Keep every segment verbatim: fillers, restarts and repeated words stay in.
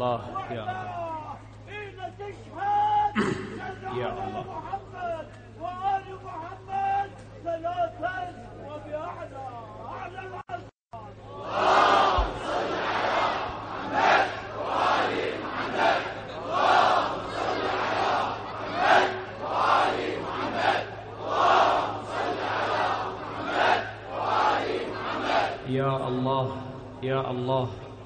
الله يا الله يا الله محمد وآل محمد ثلاثا وبأعلى أعلى الأسرار. اللهم صل على محمد وآل محمد. اللهم صل على محمد وآل محمد. اللهم صل على محمد وآل محمد. يا الله يا الله.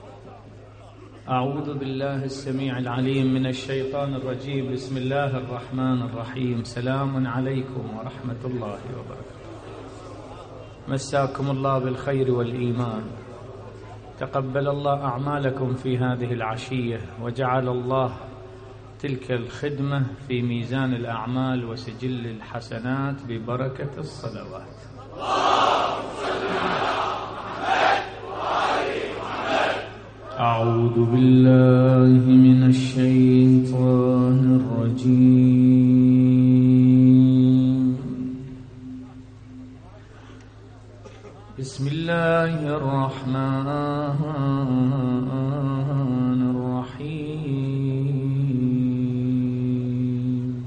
أعوذ بالله السميع العليم من الشيطان الرجيم. بسم الله الرحمن الرحيم. سلام عليكم ورحمة الله وبركاته. مساكم الله بالخير والإيمان. تقبل الله أعمالكم في هذه العشية، وجعل الله تلك الخدمة في ميزان الأعمال وسجل الحسنات ببركة الصلوات. أعوذ بالله من الشيطان الرجيم. بسم الله الرحمن الرحيم.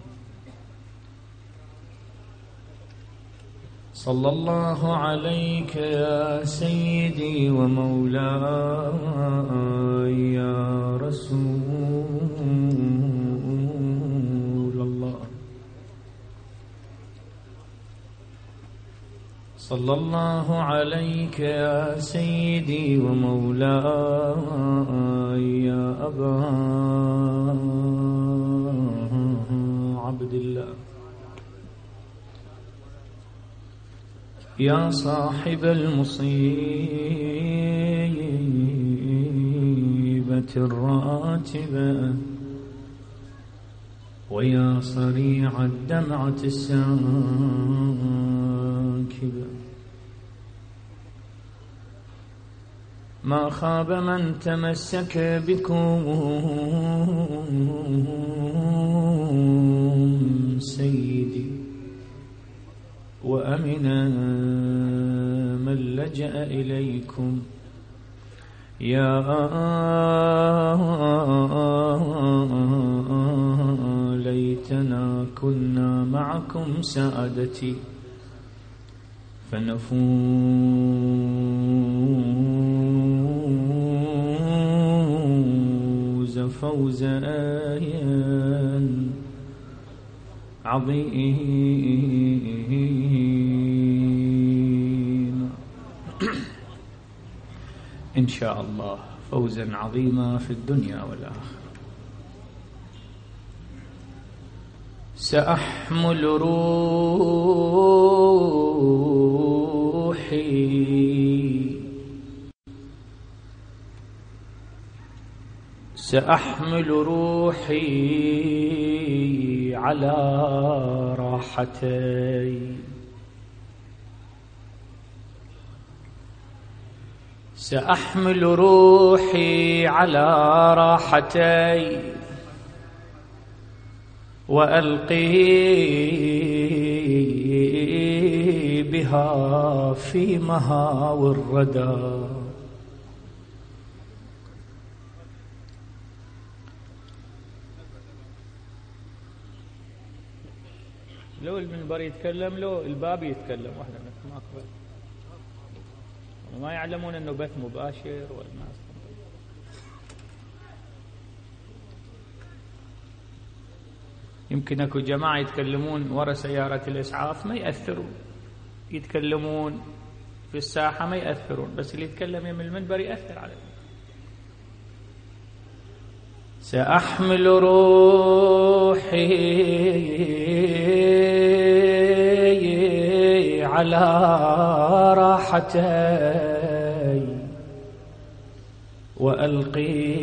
صلى الله عليك يا سيدي ومولاي يا رسول الله. صلى الله عليك يا سيدي ومولاي يا أبا عبد الله. يا صاحب المصيبة الراتبة، ويا صريع الدمعة الساكبة، ما خاب من تمسك بكم سيدي، وأمن من لجأ إليكم. يا ليتنا كنا معكم سادتي، فنفوز فوزا عظيما إن شاء الله، فوزا عظيما في الدنيا والآخرة. سأحمل روحي سأحمل روحي على راحتي، سأحمل روحي على راحتي، وألقي بها في مهاوي الردى. لو المنبر يتكلم، لو الباب يتكلم، واحدة منكم أكبر. ما يعلمون أنه بث مباشر والناس. يمكن أكو جماعة يتكلمون ورا سيارة الإسعاف ما يأثرون، يتكلمون في الساحة ما يأثرون، بس اللي يتكلم يم المنبر يأثر عليه. سأحمل روحي على راحتي، وألقي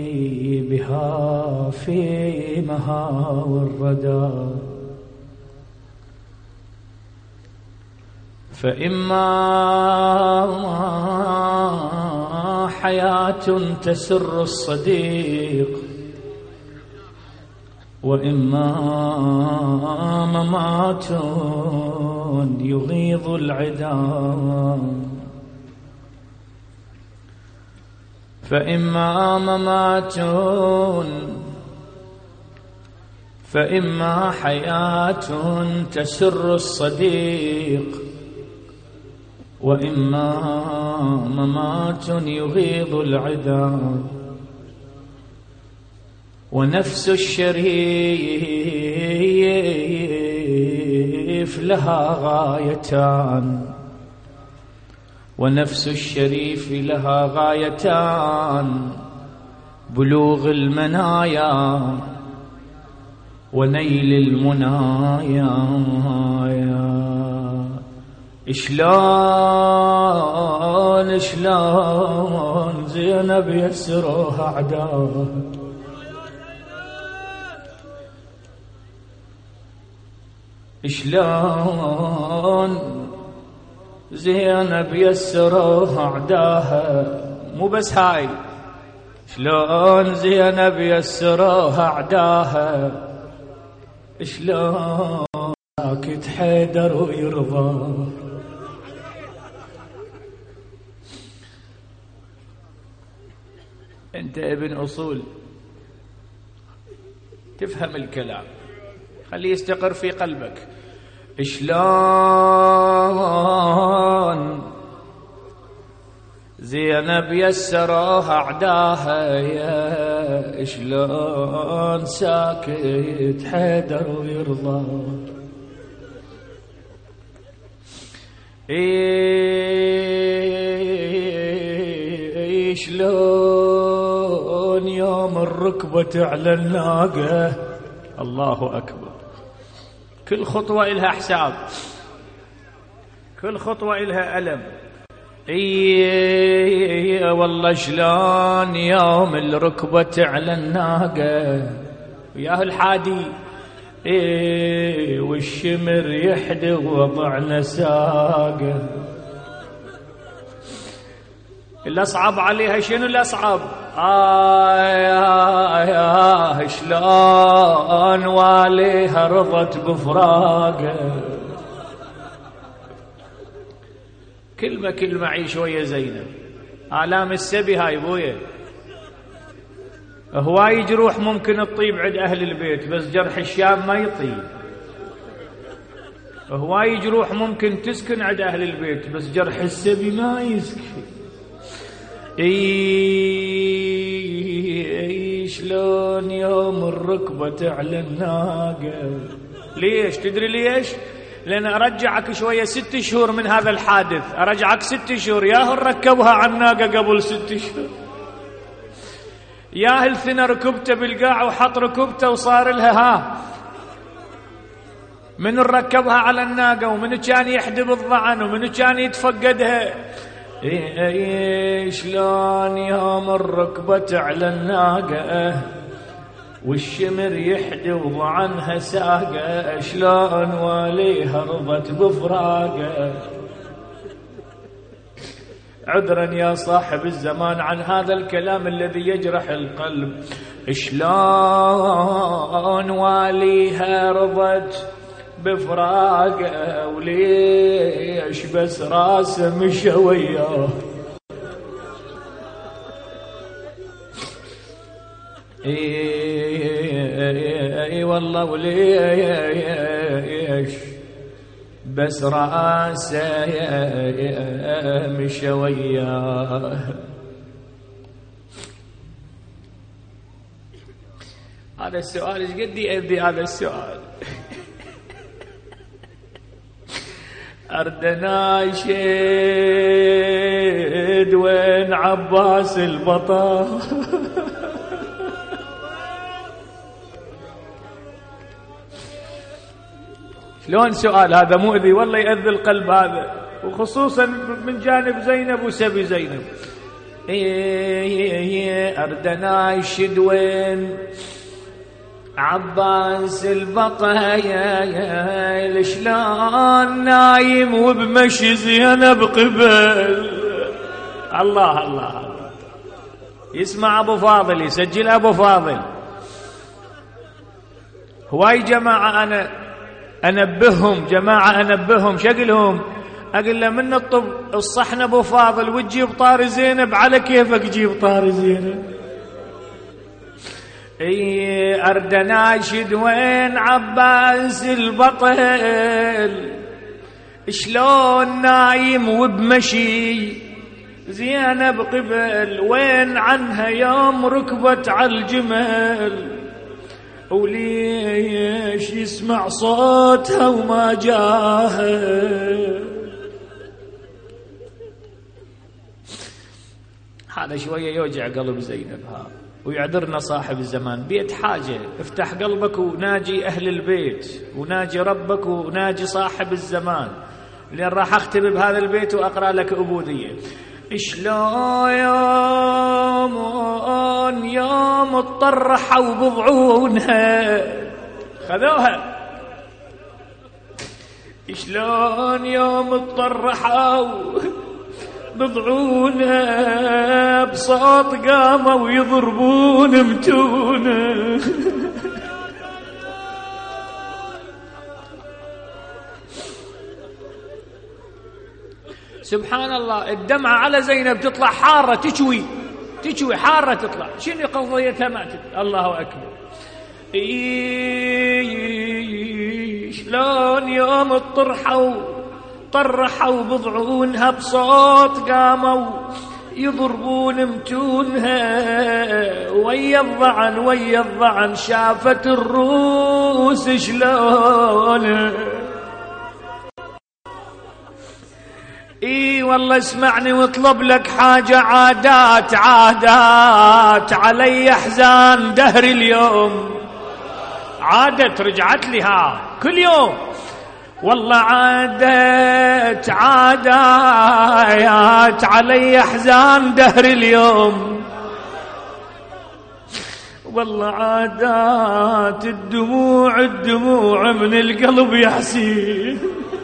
بها في مهاوي الردى. فإما حياة تسر الصديق، وإما ممات يغيظ العدا. فإما ممات فإما حياة تسر الصديق، وإما ممات يغيظ العدا. ونفس الشريف لها غايتان، ونفس الشريف لها غايتان: بلوغ المنايا ونيل المنايا. شلون شلون زينب يسروها أعداء، شلون زينب يسروها أعداها. مو بس هاي، شلون زينب يسروها أعداها، شلون ساكت حيدر ويرضى. انت ابن اصول، تفهم الكلام، خليه يستقر في قلبك. شلون زينب يسروها أعداها، يا شلون ساكت حيدر ويرضى. إيه شلون يوم الركبة على الناقة. الله أكبر. كل خطوة إلها حساب، كل خطوة إلها ألم. إيه والله شلون يوم الركبة على الناقة وياه الحادي، إيه والشمر يحدي وضعنا ساقه. الأصعب عليها شنو الأصعب؟ آه يا يا شلون واليها رضت بفراقه. كلمة كلمة عي شوية زينب. آلام السبي هاي بويا، هواي جروح ممكن تطيب عند أهل البيت، بس جرح الشام ما يطيب. هواي جروح ممكن تسكن عند أهل البيت، بس جرح السبي ما يسكن. إيه شلون يوم الركبة على الناقة. ليش؟ تدري ليش؟ لأن أرجعك شوية ست شهور من هذا الحادث، أرجعك ست شهور. ياهل ركبها على الناقة قبل ست شهور، ياهل ثنى ركبته بالقاع وحط ركبته وصار لها ها. من ركبها على الناقة، ومن كان يحدب الضعن، ومن كان يتفقدها. إيه إيه شلون يوم الركبة على الناقة والشمر يحدي وضعنها ساقة، شلون واليها رضت بفراقه. عذرا يا صاحب الزمان عن هذا الكلام الذي يجرح القلب. شلون واليها رضت بفراقه، وليش بس راسه مشى وياه. اي والله وليش بس راسه مشى وياه. هذا السؤال ايش قد يأذي هذا السؤال. أردنا شيد وين عباس البطل. شلون سؤال هذا مؤذي والله، يأذي القلب هذا، وخصوصا من جانب زينب وسبي زينب. إيه أردنا شيد وين عباس البطا، يا شلون نايم وبمشي زينب قبل. الله الله الله. يسمع أبو فاضل، يسجل أبو فاضل. هواي جماعة أنا أنبههم، جماعة أنبههم، شقلهم اقول له من الطب الصحن ابو فاضل وتجيب طاري زينب على كيفك جيب طاري زينب. اي ارد ناشد وين عباس البطل شلون نايم وبمشي زينب قبل وين عنها يوم ركبت عالجمل وليش يسمع صوتها وما جاها. هذا شوية يوجع قلب زينب ها ويعذرنا صاحب الزمان. بيت حاجة افتح قلبك وناجي أهل البيت وناجي ربك وناجي صاحب الزمان، لأن راح أختم بهذا البيت وأقرأ لك أبودية. شلون يوم يوم اطرحوا بضعونها خذوها، شلون يوم اطرحوا بضعونها بصوت قاموا يضربون متونه. سبحان الله الدمعة على زينب تطلع حارة تشوي تشوي حارة تطلع. شنو قضيتها ما تدري. الله أكبر. شلون يوم الطرحوا طرحوا بضعونها بصوت قاموا يضربون متونها ويا الضعن ويا الضعن شافت الروس شلون. اي والله اسمعني واطلب لك حاجة عادات عادات علي احزان دهر اليوم. عادت رجعت لي ها كل يوم والله عادت عادات علي احزان دهر اليوم. والله عادات الدموع الدموع من القلب يا حسين.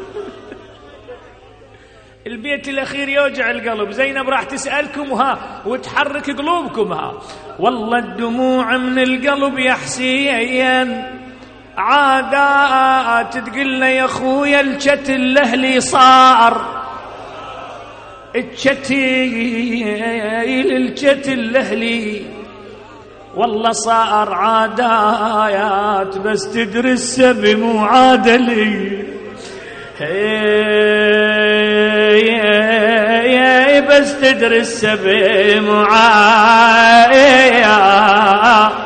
البيت الأخير يوجع القلب. زينب راح تسألكم ها وتحرك قلوبكم ها. والله الدموع من القلب يا حسين عادات تقول له يا خويا الشتل الاهلي صار الشتيل الشتل الاهلي والله صار عادات بس تدري السبي مو عادلي. يا بس تدري السبي مو عادلي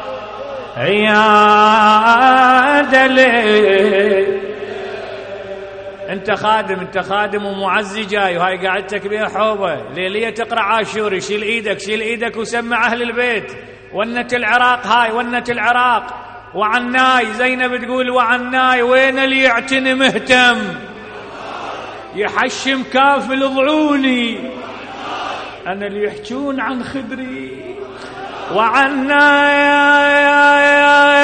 يا دلي. انت خادم انت خادم ومعزي جاي وهاي قاعدتك بيها حوبه ليليه تقرا عاشوري. شيل ايدك شيل ايدك وسمع اهل البيت. ونة العراق هاي ونة العراق. وعناي زينب تقول وعناي وين اللي يعتني مهتم يحشم كافل ضعوني انا اللي يحجون عن خدري وعنا يا يا يا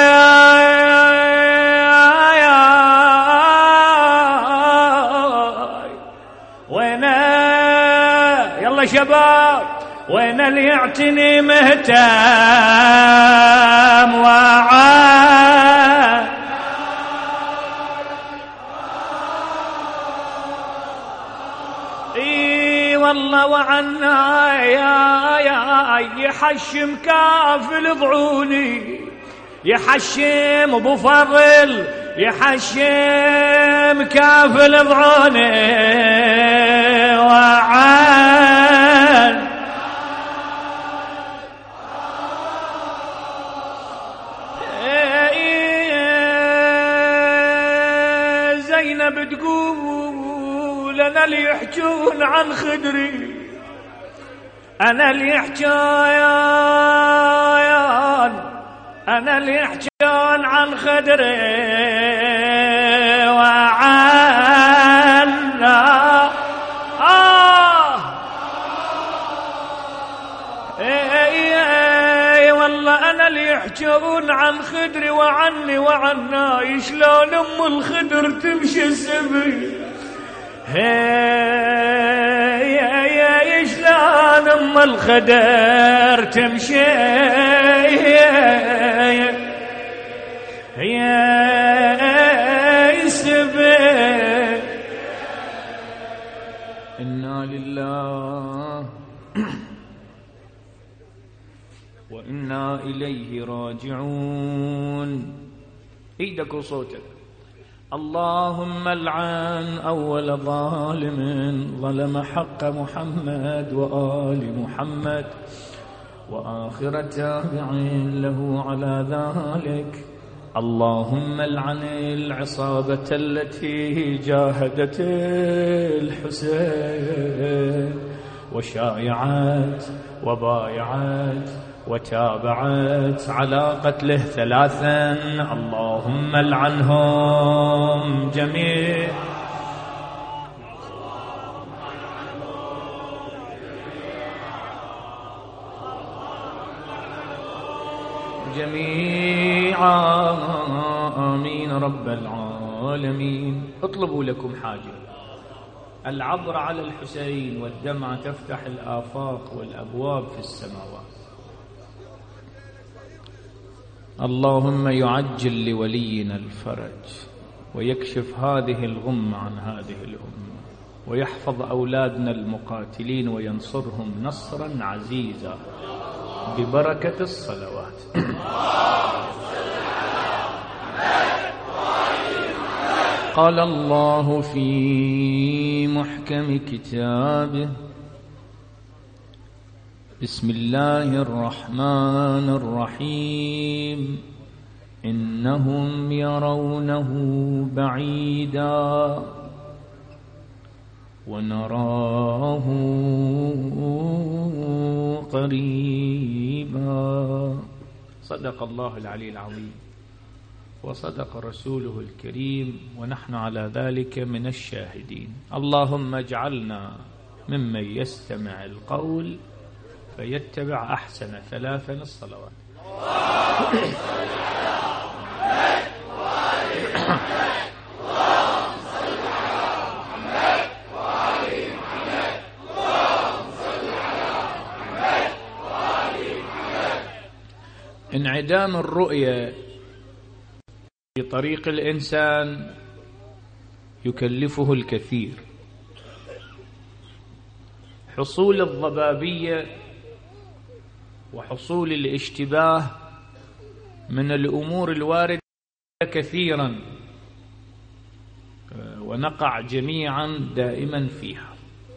يا وين يلا شباب وين اللي يعتني مهتم وعا اي والله وعنا يا يا يحشم كافل ضعوني يحشم ابو فضل يحشم كافل ضعوني وعن زينب تقول انا اللي يحجون عن خدري انا اللي يحجون انا اللي يحجون عن خدري وعنا آه اي اي والله انا اللي يحجون عن خدري وعني وعنا شلون ام الخدر تمشي السبي هي يا شلون ام الخدر تمشي يا سبي لله وإنا إليه راجعون. ايدك وصوتك. اللهم العن أول ظالم ظلم حق محمد وآل محمد وآخر تابع له على ذلك. اللهم العن العصابة التي جاهدت الحسين وشايعت وبايعت وتابعت على قتله ثلاثا. اللهم العنهم جميعا. جميعا آمين رب العالمين. اطلبوا لكم حاجة. العبر على الحسين والدمعة تفتح الآفاق والأبواب في السماوات. اللهم يعجل لولينا الفرج ويكشف هذه الغمة عن هذه الأمة ويحفظ أولادنا المقاتلين وينصرهم نصرا عزيزا ببركة الصلوات. قال الله في محكم كتابه: بسم الله الرحمن الرحيم. إنهم يرونه بعيدا ونراه قريبا. صدق الله العلي العظيم وصدق رسوله الكريم ونحن على ذلك من الشاهدين. اللهم اجعلنا ممن يستمع القول فيتبع أحسن. ثلاثا الصلوات. انعدام الرؤية في طريق الإنسان يكلفه الكثير. حصول الضبابية وحصول الاشتباه من الأمور الواردة كثيرا ونقع جميعا دائما فيها.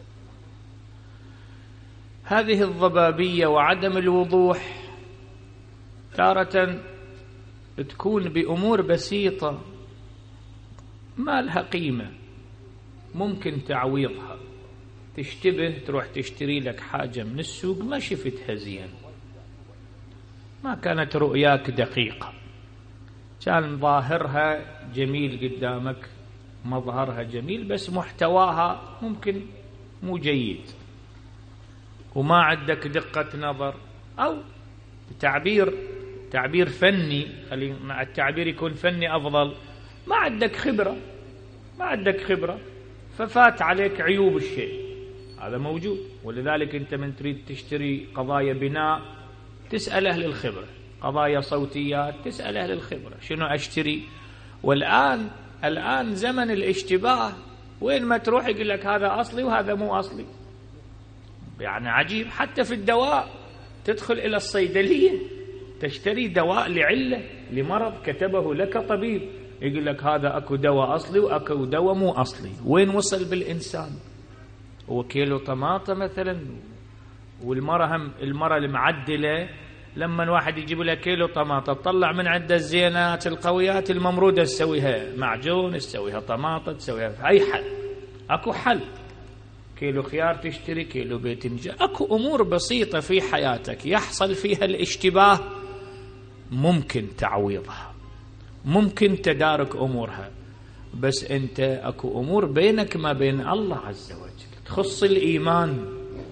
هذه الضبابية وعدم الوضوح تارة تكون بأمور بسيطة ما لها قيمة ممكن تعويضها. تشتبه تروح تشتري لك حاجة من السوق ما شفتها زين، ما كانت رؤياك دقيقة، كان ظاهرها جميل قدامك، مظهرها جميل بس محتواها ممكن مو جيد وما عندك دقة نظر، أو تعبير تعبير فني، خلينا التعبير يكون فني أفضل، ما عندك خبرة ما عندك خبرة ففات عليك عيوب الشيء، هذا موجود. ولذلك أنت من تريد تشتري قضايا بناء تسأل أهل الخبرة، قضايا صوتيات تسأل أهل الخبرة شنو أشتري. والآن الآن زمن الاشتباه، وين ما تروح يقول لك هذا أصلي وهذا مو أصلي، يعني عجيب. حتى في الدواء تدخل إلى الصيدلية تشتري دواء لعلة لمرض كتبه لك طبيب، يقول لك هذا أكو دواء أصلي وأكو دواء مو أصلي. وين وصل بالإنسان؟ هو كيلو طماطة مثلا، والمرة هم المرة المعدلة لما واحد يجيب لها كيلو طماطة تطلع من عند الزينات القويات الممرودة تسويها معجون، تسويها طماطة، تسويها في أي حل. أكو حل، كيلو خيار تشتري، كيلو باذنجان. أكو أمور بسيطة في حياتك يحصل فيها الاشتباه ممكن تعويضها، ممكن تدارك أمورها، بس أنت أكو أمور بينك ما بين الله عز وجل تخص الإيمان،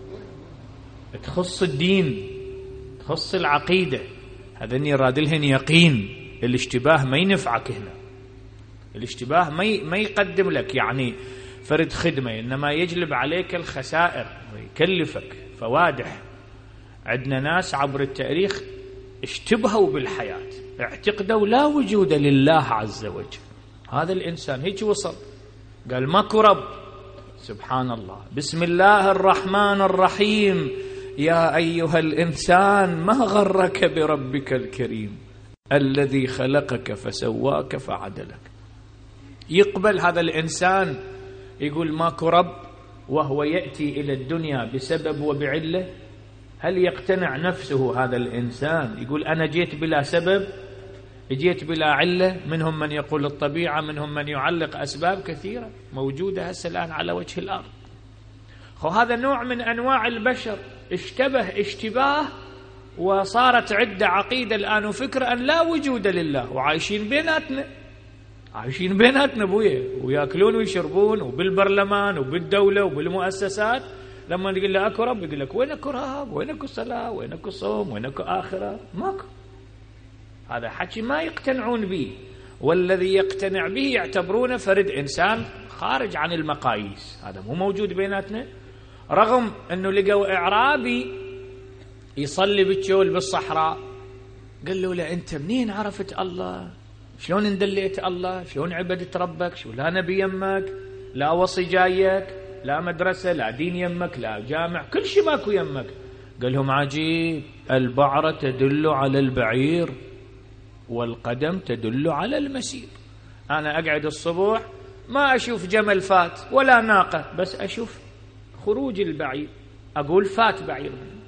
تخص الدين، تخص العقيدة، هذا يراد لهن يقين. الاشتباه ما ينفعك هنا، الاشتباه ما ما يقدم لك يعني فرد خدمة، إنما يجلب عليك الخسائر ويكلفك فوادح. عندنا ناس عبر التاريخ اشتبهوا بالحياة، اعتقدوا لا وجود لله عز وجل. هذا الإنسان هيك وصل، قال ماكو رب، سبحان الله. بسم الله الرحمن الرحيم. يا أيها الإنسان ما غرك بربك الكريم الذي خلقك فسواك فعدلك. يقبل هذا الإنسان يقول ماكو رب وهو يأتي إلى الدنيا بسبب وبعلة؟ هل يقتنع نفسه هذا الإنسان يقول أنا جيت بلا سبب، جيت بلا علة؟ منهم من يقول الطبيعة، منهم من يعلق أسباب كثيرة موجودة هسه الآن على وجه الأرض. وهذا نوع من أنواع البشر اشتبه اشتباه وصارت عدة عقيدة الآن وفكرة أن لا وجود لله، وعايشين بيناتنا عايشين بيناتنا بويا، ويأكلون ويشربون، وبالبرلمان وبالدولة وبالمؤسسات لما نقول له أكو رب يقول لك وينك رهاب، وينك صلاة، وينك صوم، وينك آخرة؟ ماكو. هذا حكي ما يقتنعون به، والذي يقتنع به يعتبرونه فرد إنسان خارج عن المقاييس. هذا مو موجود بيناتنا، رغم أنه لقوا إعرابي يصلي بالجول بالصحراء قال له لا أنت منين عرفت الله؟ شلون اندليت الله؟ شلون عبدت ربك؟ شو لا نبي يمك، لا وصي جايك، لا مدرسة، لا دين يمك، لا جامع، كل شيء ماكو يمك. قال لهم عجيب، البعرة تدل على البعير والقدم تدل على المسير. أنا أقعد الصبح ما أشوف جمل فات ولا ناقة، بس أشوف خروج البعير، أقول فات بعير منه،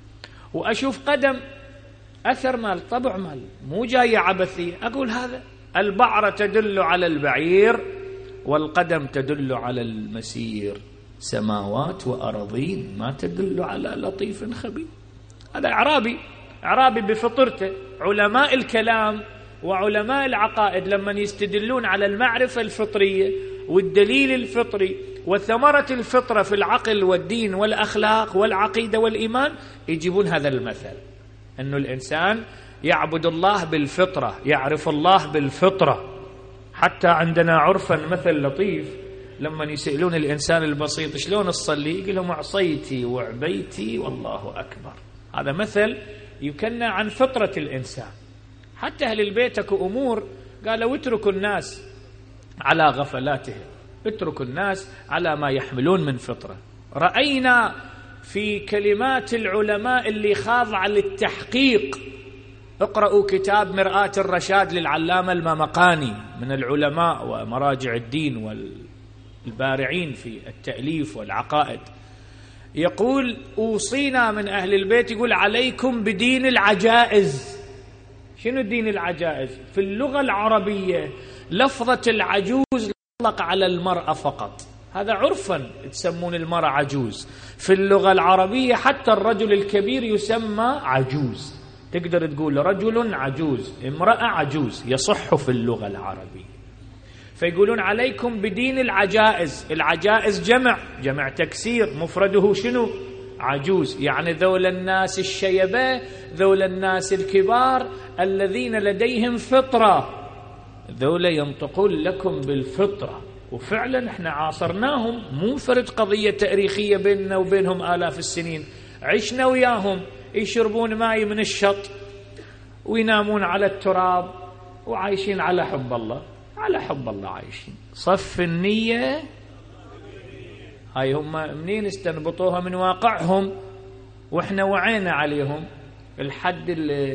وأشوف قدم أثر مال طبع مال، مو جاية عبثية، أقول هذا. البعرة تدل على البعير والقدم تدل على المسير، سماوات وأراضين ما تدل على لطيف خبير. هذا إعرابي، إعرابي بفطرته. علماء الكلام وعلماء العقائد لما يستدلون على المعرفة الفطرية والدليل الفطري وثمرة الفطرة في العقل والدين والأخلاق والعقيدة والإيمان يجيبون هذا المثل، أنه الإنسان يعبد الله بالفطرة، يعرف الله بالفطرة. حتى عندنا عرفا مثل لطيف لما يسألون الإنسان البسيط شلون تصلي يقول لهم عصيتي وعبيتي والله أكبر. هذا مثل يكنى عن فطرة الإنسان. حتى أهل البيت اكو أمور قالوا اتركوا الناس على غفلاتهم، اتركوا الناس على ما يحملون من فطرة. رأينا في كلمات العلماء اللي خاضعة للتحقيق، اقرأوا كتاب مرآة الرشاد للعلامة الممقاني من العلماء ومراجع الدين والبارعين في التأليف والعقائد، يقول أوصينا من أهل البيت، يقول عليكم بدين العجائز. شنو دين العجائز؟ في اللغة العربية لفظة العجوز تطلق على المرأة فقط، هذا عرفا تسمون المرأة عجوز. في اللغة العربية حتى الرجل الكبير يسمى عجوز، تقدر تقول رجل عجوز، امرأة عجوز، يصح في اللغة العربية. فيقولون عليكم بدين العجائز. العجائز جمع، جمع تكسير، مفرده شنو؟ عجوز. يعني ذول الناس الشيبة، ذول الناس الكبار الذين لديهم فطرة، ذول ينطقون لكم بالفطرة. وفعلا احنا عاصرناهم، مو فرد قضية تاريخية بيننا وبينهم آلاف السنين، عشنا وياهم، يشربون ماء من الشط وينامون على التراب وعايشين على حب الله، على حب الله عايشين. صف النية هاي هم منين استنبطوها؟ من واقعهم، واحنا وعينا عليهم. الحد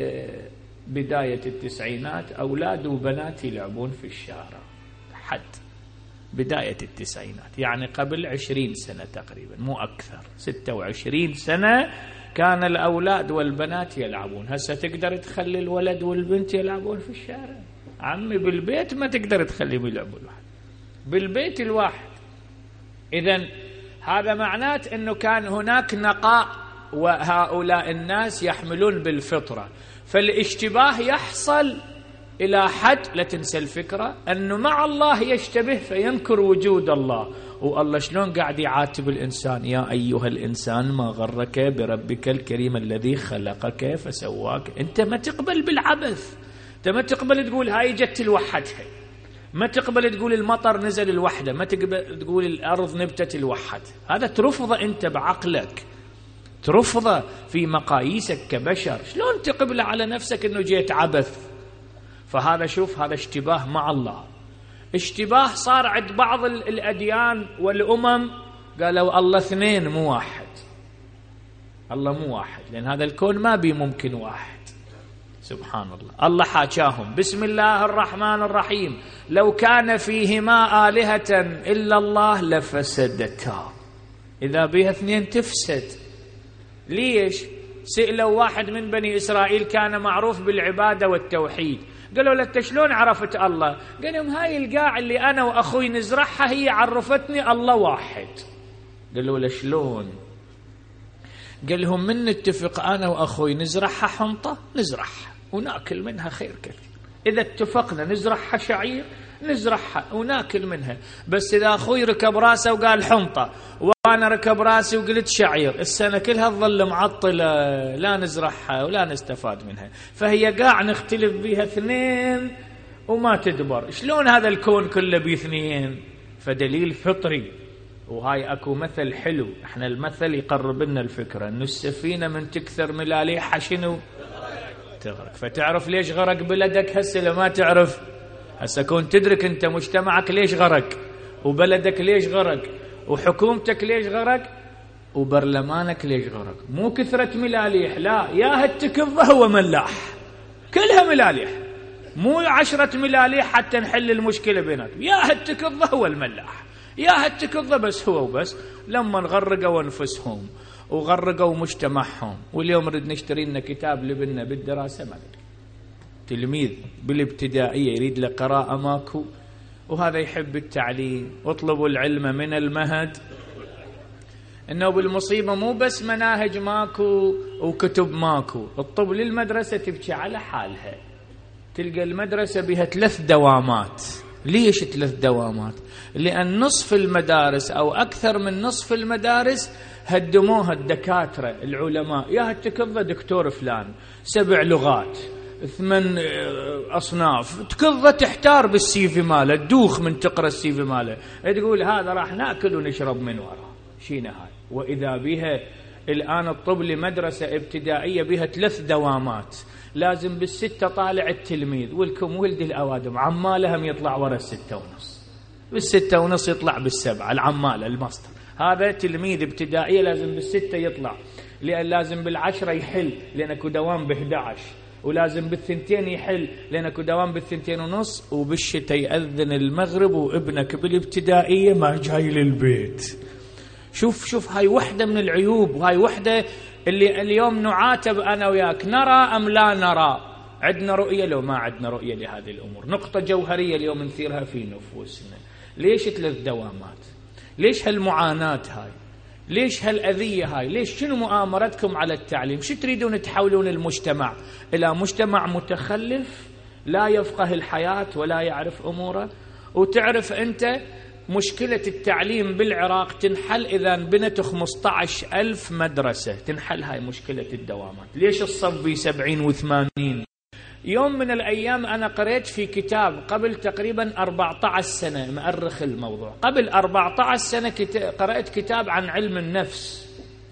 بداية التسعينات أولاد وبنات يلعبون في الشارع، حد بداية التسعينات، يعني قبل عشرين سنة تقريبا، مو أكثر، ستة وعشرين سنة كان الأولاد والبنات يلعبون. هسه تقدر تخلي الولد والبنت يلعبون في الشارع؟ عمي بالبيت ما تقدر تخليهم يلعبوا الواحد بالبيت الواحد. إذن هذا معنات أنه كان هناك نقاء، وهؤلاء الناس يحملون بالفطرة. فالاشتباه يحصل إلى حد لا تنسى الفكرة أنه مع الله يشتبه فينكر وجود الله. والله شلون قاعد يعاتب الإنسان؟ يا أيها الإنسان ما غرك بربك الكريم الذي خلقك فسواك. أنت ما تقبل بالعبث، أنت ما تقبل تقول هاي جت لوحدها، ما تقبل تقول المطر نزل الوحدة، ما تقبل تقول الأرض نبتت الوحدة. هذا ترفضه أنت بعقلك، ترفضه في مقاييسك كبشر. شلون تقبل على نفسك أنه جيت عبث؟ فهذا شوف، هذا اشتباه مع الله. اشتباه صار عند بعض الأديان والأمم قالوا الله اثنين مو واحد، الله مو واحد، لأن هذا الكون ما بي ممكن واحد. سبحان الله. الله حاجاهم بسم الله الرحمن الرحيم لو كان فيهما آلهة إلا الله لفسدتا، إذا بيها اثنين تفسد. ليش؟ سئلوا واحد من بني إسرائيل كان معروف بالعبادة والتوحيد، قالوا له أنت شلون عرفت الله؟ قال لهم هاي القاع اللي أنا وأخوي نزرعها هي عرفتني الله واحد. قالوا له شلون؟ قال لهم من نتفق أنا وأخوي نزرعها حنطة نزرعها ونأكل منها خير كثير، إذا اتفقنا نزرعها شعير نزرعها ونأكل منها، بس إذا أخوي ركب راسه وقال حنطة وأنا ركب راسي وقلت شعير، السنة كلها تظل معطلة لا نزرعها ولا نستفاد منها، فهي قاع نختلف بها اثنين وما تدبر. شلون هذا الكون كله باثنين؟ فدليل فطري. وهاي أكو مثل حلو، احنا المثل يقرب لنا الفكرة، أنه السفينة من تكثر ملاليحها شنو؟ تغرق. فتعرف ليش غرق بلدك هسه؟ لما تعرف هسه كون تدرك أنت مجتمعك ليش غرق، وبلدك ليش غرق، وحكومتك ليش غرق، وبرلمانك ليش غرق. مو كثرة ملاليح، لا، يا هالتكظة هو ملاح، كلها ملاليح، مو عشرة ملاليح حتى نحل المشكلة بيناتهم، يا هالتكظة هو الملاح، يا هالتكظة بس هو وبس. لما غرقوا أنفسهم وغرقوا مجتمعهم. واليوم نريد نشتري لنا كتاب لبنا بالدراسة، ما ندري تلميذ بالابتدائية يريد له قراءة ماكو، وهذا يحب التعليم، اطلبوا العلم من المهد. انه بالمصيبة مو بس مناهج ماكو وكتب ماكو، الطب للمدرسة تبكي على حالها. تلقى المدرسة بها ثلاث دوامات. ليش ثلاث دوامات؟ لأن نصف المدارس أو أكثر من نصف المدارس هدموها الدكاترة العلماء، يا هالتكظة دكتور فلان سبع لغات ثمان أصناف، تكظة تحتار بالسيفي ماله، تدوخ من تقرأ السيفي ماله، تقول هذا راح نأكل ونشرب من وراه شينا هاي. وإذا بها الآن الطب لمدرسة ابتدائية بها ثلاث دوامات، لازم بالستة طالع التلميذ، ولكم ولد الأوادم عمالهم يطلع ورا الستة ونص، بالستة ونص يطلع بالسبعة العمالة الماستر. هذا تلميذ ابتدائية لازم بالستة يطلع، لأن لازم بالعشرة يحل لأنك دوام بإحدى عشر، ولازم بالثنتين يحل لأنك دوام بالثنتين ونص، وبالشتاء يأذن المغرب وابنك بالابتدائية ما جاي للبيت. شوف شوف هاي وحدة من العيوب، وهاي وحدة اللي اليوم نعاتب أنا وياك، نرى أم لا نرى؟ عندنا رؤية لو ما عندنا رؤية لهذه الأمور؟ نقطة جوهرية اليوم نثيرها في نفوسنا. ليش ثلاث دوامات؟ ليش هالمعاناة هاي؟ ليش هالأذية هاي؟ ليش؟ شنو مؤامرتكم على التعليم؟ شو تريدون تحولون المجتمع إلى مجتمع متخلف لا يفقه الحياة ولا يعرف أموره؟ وتعرف أنت مشكلة التعليم بالعراق تنحل إذا بنت خمسة عشر ألف مدرسة، تنحل هاي مشكلة الدوامات. ليش الصبي سبعين وثمانين؟ يوم من الأيام أنا قرأت في كتاب قبل تقريبا أربعة عشر سنة، مؤرخ الموضوع، قبل أربعة عشر سنة قرأت كتاب عن علم النفس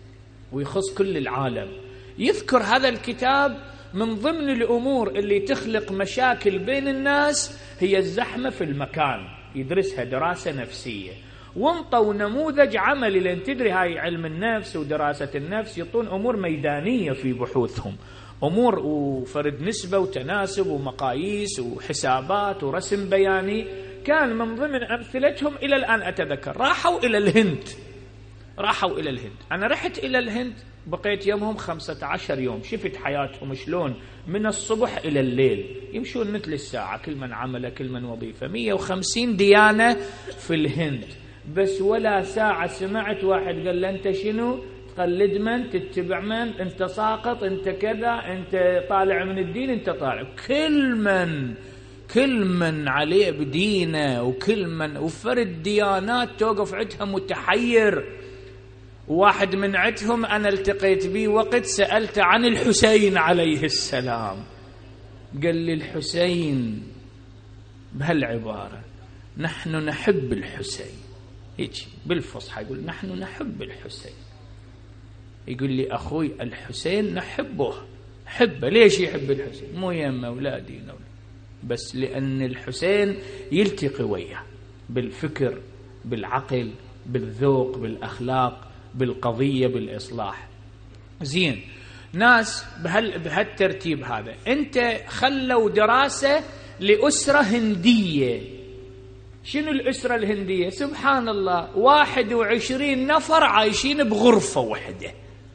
ويخص كل العالم. يذكر هذا الكتاب من ضمن الأمور اللي تخلق مشاكل بين الناس هي الزحمة في المكان، يدرسها دراسة نفسية، وانطوا نموذج عملي. لأن تدري هاي علم النفس ودراسة النفس يطون أمور ميدانية في بحوثهم، أمور وفرد نسبة وتناسب ومقاييس وحسابات ورسم بياني. كان من ضمن أمثلتهم إلى الآن أتذكر، راحوا إلى الهند، راحوا إلى الهند. أنا رحت إلى الهند بقيت يومهم خمسة عشر يوم، شفت حياتهم شلون من الصبح إلى الليل، يمشون مثل الساعة، كل من عمل كل من وظيفة. مية وخمسين ديانة في الهند، بس ولا ساعة سمعت واحد قال له أنت شنو تقلد من، تتبع من، أنت ساقط، أنت كذا، أنت طالع من الدين، أنت طالع. كل من كل من عليه بدينه، وكل من وفرد ديانات توقف عندها متحير. واحد من عندهم أنا التقيت به وقت سألت عن الحسين عليه السلام، قال لي الحسين بهالعبارة، نحن نحب الحسين، هيك بالفصحى يقول نحن نحب الحسين. يقول لي أخوي الحسين نحبه، حبه. ليش يحب الحسين؟ مو يم أولادي نولي، بس لأن الحسين يلتقي وياه بالفكر بالعقل بالذوق، بالأخلاق، بالقضية، بالإصلاح. زين، ناس بهال بهالترتيب هذا. أنت خلوا دراسة لأسرة هندية. شنو الأسرة الهندية؟ سبحان الله، واحد وعشرين نفر عايشين بغرفة واحدة،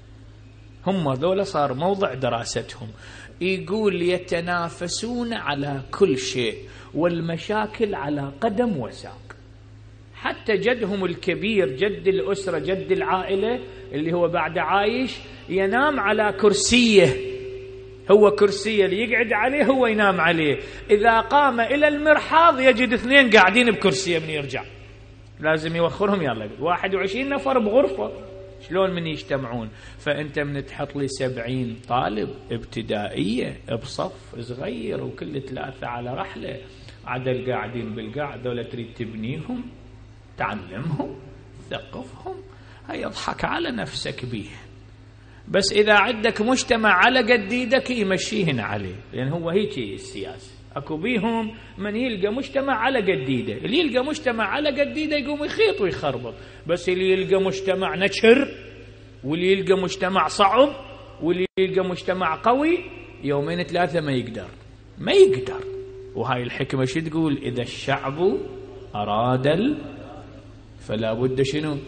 هم ذولا صار موضع دراستهم. يقول يتنافسون على كل شيء والمشاكل على قدم وساق. حتى جدهم الكبير، جد الأسرة، جد العائلة اللي هو بعد عايش، ينام على كرسيه، هو كرسيه اللي يقعد عليه هو ينام عليه. إذا قام إلى المرحاض يجد اثنين قاعدين بكرسيه، من يرجع لازم يوخرهم. يلا واحد وعشرين نفر بغرفة، شلون من يجتمعون؟ فأنت من تحط لي سبعين طالب ابتدائية بصف صغير وكل ثلاثة على رحلة، عدل قاعدين بالقاع، ذولا تريد تبنيهم، تعلمهم، تثقفهم، هاي يضحك على نفسك بيه. بس إذا عندك مجتمع على قد ايدك يمشيهن عليه، لأن هو هيك السياسة. أكو بيهم من يلقى مجتمع على قد ايده، اللي يلقى مجتمع على قد ايده يقوم يخيط ويخربط. بس اللي يلقى مجتمع نشر، واللي يلقى مجتمع صعب، واللي يلقى مجتمع قوي، يومين ثلاثة ما يقدر ما يقدر. وهاي الحكمة شو تقول؟ إذا الشعب أراد فلا بد شنو؟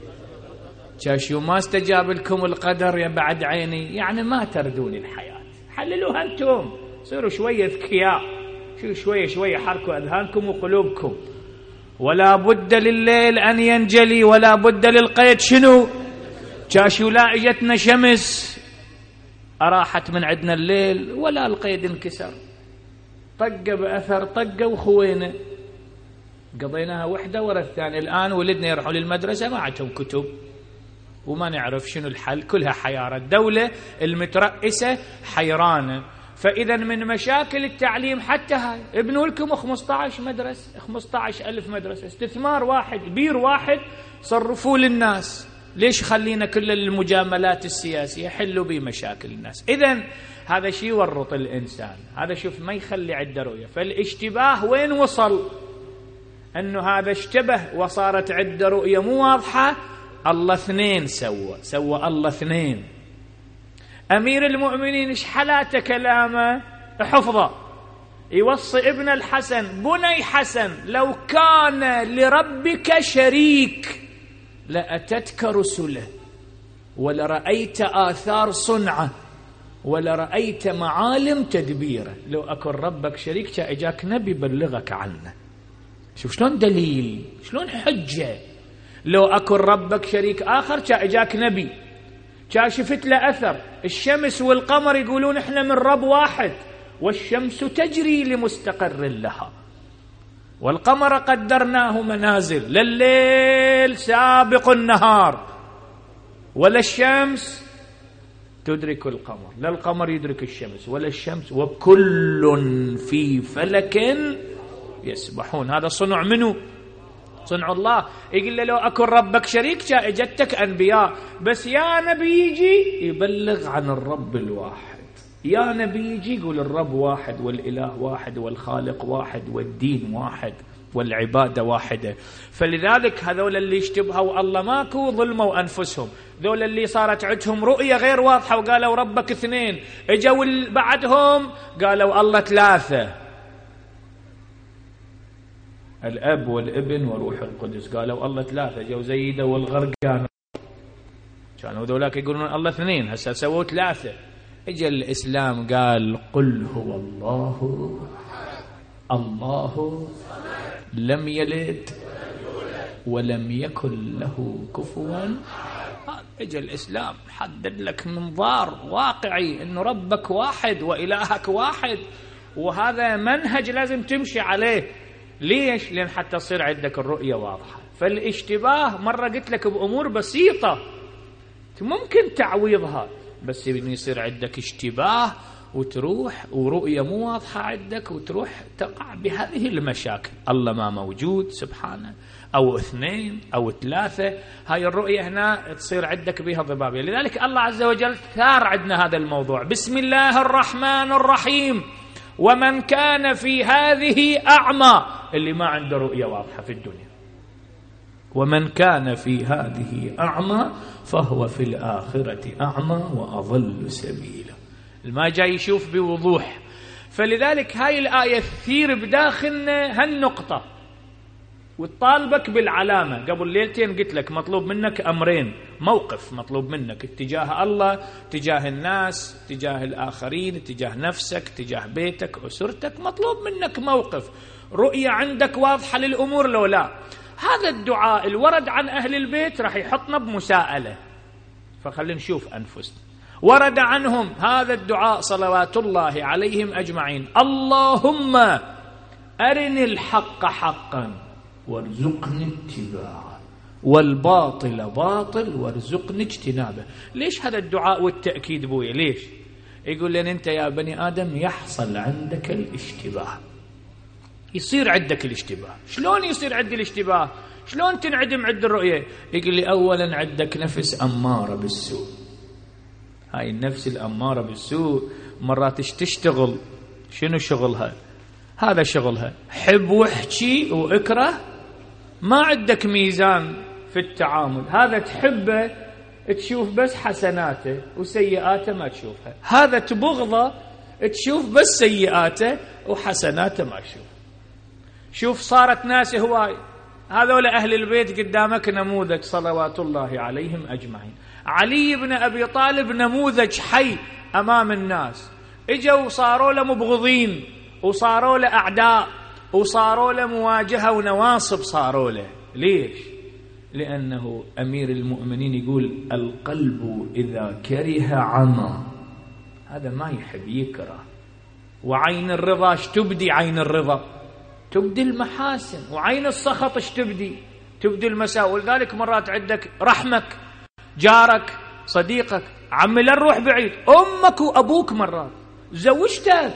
شاشيو ما استجاب لكم القدر يا بعد عيني، يعني ما تردون الحياة. حللوها أنتم، صيروا شوية ذكياء، شو شوية شوية حركوا أذهانكم وقلوبكم. ولا بد لليل أن ينجلي ولا بد للقيد شنو؟ شاشيو لا اجتنا شمس أراحت من عندنا الليل ولا القيد انكسر، طقة بأثر طقة وخوينا، قضيناها وحدة ورا الثانية. الآن ولدنا يروحوا للمدرسة ما عندهم كتب وما نعرف شنو الحل، كلها حيارة. الدولة المترأسة حيرانة. فإذا من مشاكل التعليم حتى هاي، ابنوا لكم خمسة عشر مدرسة، خمسة عشر ألف مدرسة، استثمار واحد، بير واحد صرفوا للناس. ليش خلينا كل المجاملات السياسية؟ حلوا بي مشاكل الناس. إذن هذا شيء يورط الإنسان، هذا شوف ما يخلي عنده رؤية. فالاشتباه وين وصل؟ أنه هذا اشتبه وصارت عنده رؤية مو واضحة. الله اثنين سوى سوى الله اثنين. أمير المؤمنين إيش حلاته كلامه حفظه، يوصي ابن الحسن: بني حسن لو كان لربك شريك لأتتك رسله ولرأيت آثار صنعه ولرأيت معالم تدبيره. لو أكن ربك شريك جاء إجاك نبي بلغك عنه. شوف شلون دليل، شلون حجة. لو أكن ربك شريك آخر جاء إجاك نبي، جاء شفت له أثر. الشمس والقمر يقولون إحنا من رب واحد، والشمس تجري لمستقر لها، والقمر قدرناه منازل، لليل سابق النهار، ولا الشمس تدرك القمر، لا القمر يدرك الشمس ولا الشمس، وكل في فلك يسبحون. هذا صنع منه؟ صنع الله. يقول له لو أكن ربك شريك جاء اجتك أنبياء، بس يا نبي يجي يبلغ عن الرب الواحد، يا نبي يجي يقول الرب واحد والإله واحد والخالق واحد والدين واحد والعبادة واحدة. فلذلك هذول اللي اشتبهوا الله ماكو ظلموا أنفسهم. ذول اللي صارت عندهم رؤية غير واضحة وقالوا ربك اثنين، اجوا بعدهم قالوا الله ثلاثة، الأب والابن وروح القدس، قالوا الله ثلاثة. جو زيدة والغرقان كانوا ذولاك يقولون الله اثنين، هسه سووا ثلاثة. اجى الإسلام قال قل هو الله الله لم يلد ولم يكن له كفوا. اجى الإسلام حدد لك منظار واقعي انه ربك واحد وإلهك واحد، وهذا منهج لازم تمشي عليه. ليش؟ لأن حتى تصير عندك الرؤية واضحة. فالاشتباه مرة قلت لك بأمور بسيطة ممكن تعويضها، بس يصير عندك اشتباه وتروح ورؤية مو واضحة عندك وتروح تقع بهذه المشاكل. الله ما موجود سبحانه، أو اثنين أو ثلاثة، هاي الرؤية هنا تصير عندك بها ضبابية. لذلك الله عز وجل ثار عندنا هذا الموضوع: بسم الله الرحمن الرحيم. ومن كان في هذه أعمى، اللي ما عنده رؤية واضحة في الدنيا. ومن كان في هذه أعمى فهو في الآخرة أعمى وأضل سبيلا. ما جاي يشوف بوضوح. فلذلك هاي الآية تثير بداخلنا هالنقطة وتطالبك بالعلامة. قبل ليلتين قلت لك مطلوب منك أمرين، موقف مطلوب منك اتجاه الله، اتجاه الناس، اتجاه الآخرين، اتجاه نفسك، اتجاه بيتك، أسرتك، مطلوب منك موقف، رؤية عندك واضحة للأمور لو لا. هذا الدعاء الورد عن أهل البيت راح يحطنا بمساءلة، فخلينا نشوف أنفسنا. ورد عنهم هذا الدعاء صلوات الله عليهم أجمعين: اللهم أرني الحق حقا وارزقني اتباعه والباطل باطل وارزقني اجتنابه. ليش هذا الدعاء والتأكيد بويا؟ ليش؟ يقول لنا أنت يا بني آدم يحصل عندك الاشتباه، يصير عندك الاشتباه. شلون يصير عندي الاشتباه؟ شلون تنعدم عند الرؤية؟ يقول لي أولا عندك نفس أمارة بالسوء. هاي النفس الأمارة بالسوء مرات تشتغل. شنو شغلها؟ هذا شغلها حب واحكي واكره، ما عندك ميزان في التعامل. هذا تحبه تشوف بس حسناته وسيئاته ما تشوفها، هذا تبغضه تشوف بس سيئاته وحسناته ما تشوف. شوف صارت ناس هواي. هذول أهل البيت قدامك نموذج صلوات الله عليهم أجمعين. علي بن أبي طالب نموذج حي أمام الناس. إجوا وصاروا له مبغضين وصاروا له أعداء وصاروا له مواجهة ونواصب صاروا له. ليش؟ لأنه أمير المؤمنين يقول القلب إذا كره عمى. هذا ما يحب يكره. وعين الرضا ايش تبدي؟ عين الرضا تبدي المحاسن، وعين السخط ايش تبدي؟ تبدي المساوئ. ولذلك مرات عندك رحمك، جارك، صديقك، عمي لا نروح بعيد، أمك وأبوك، مرات زوجتك،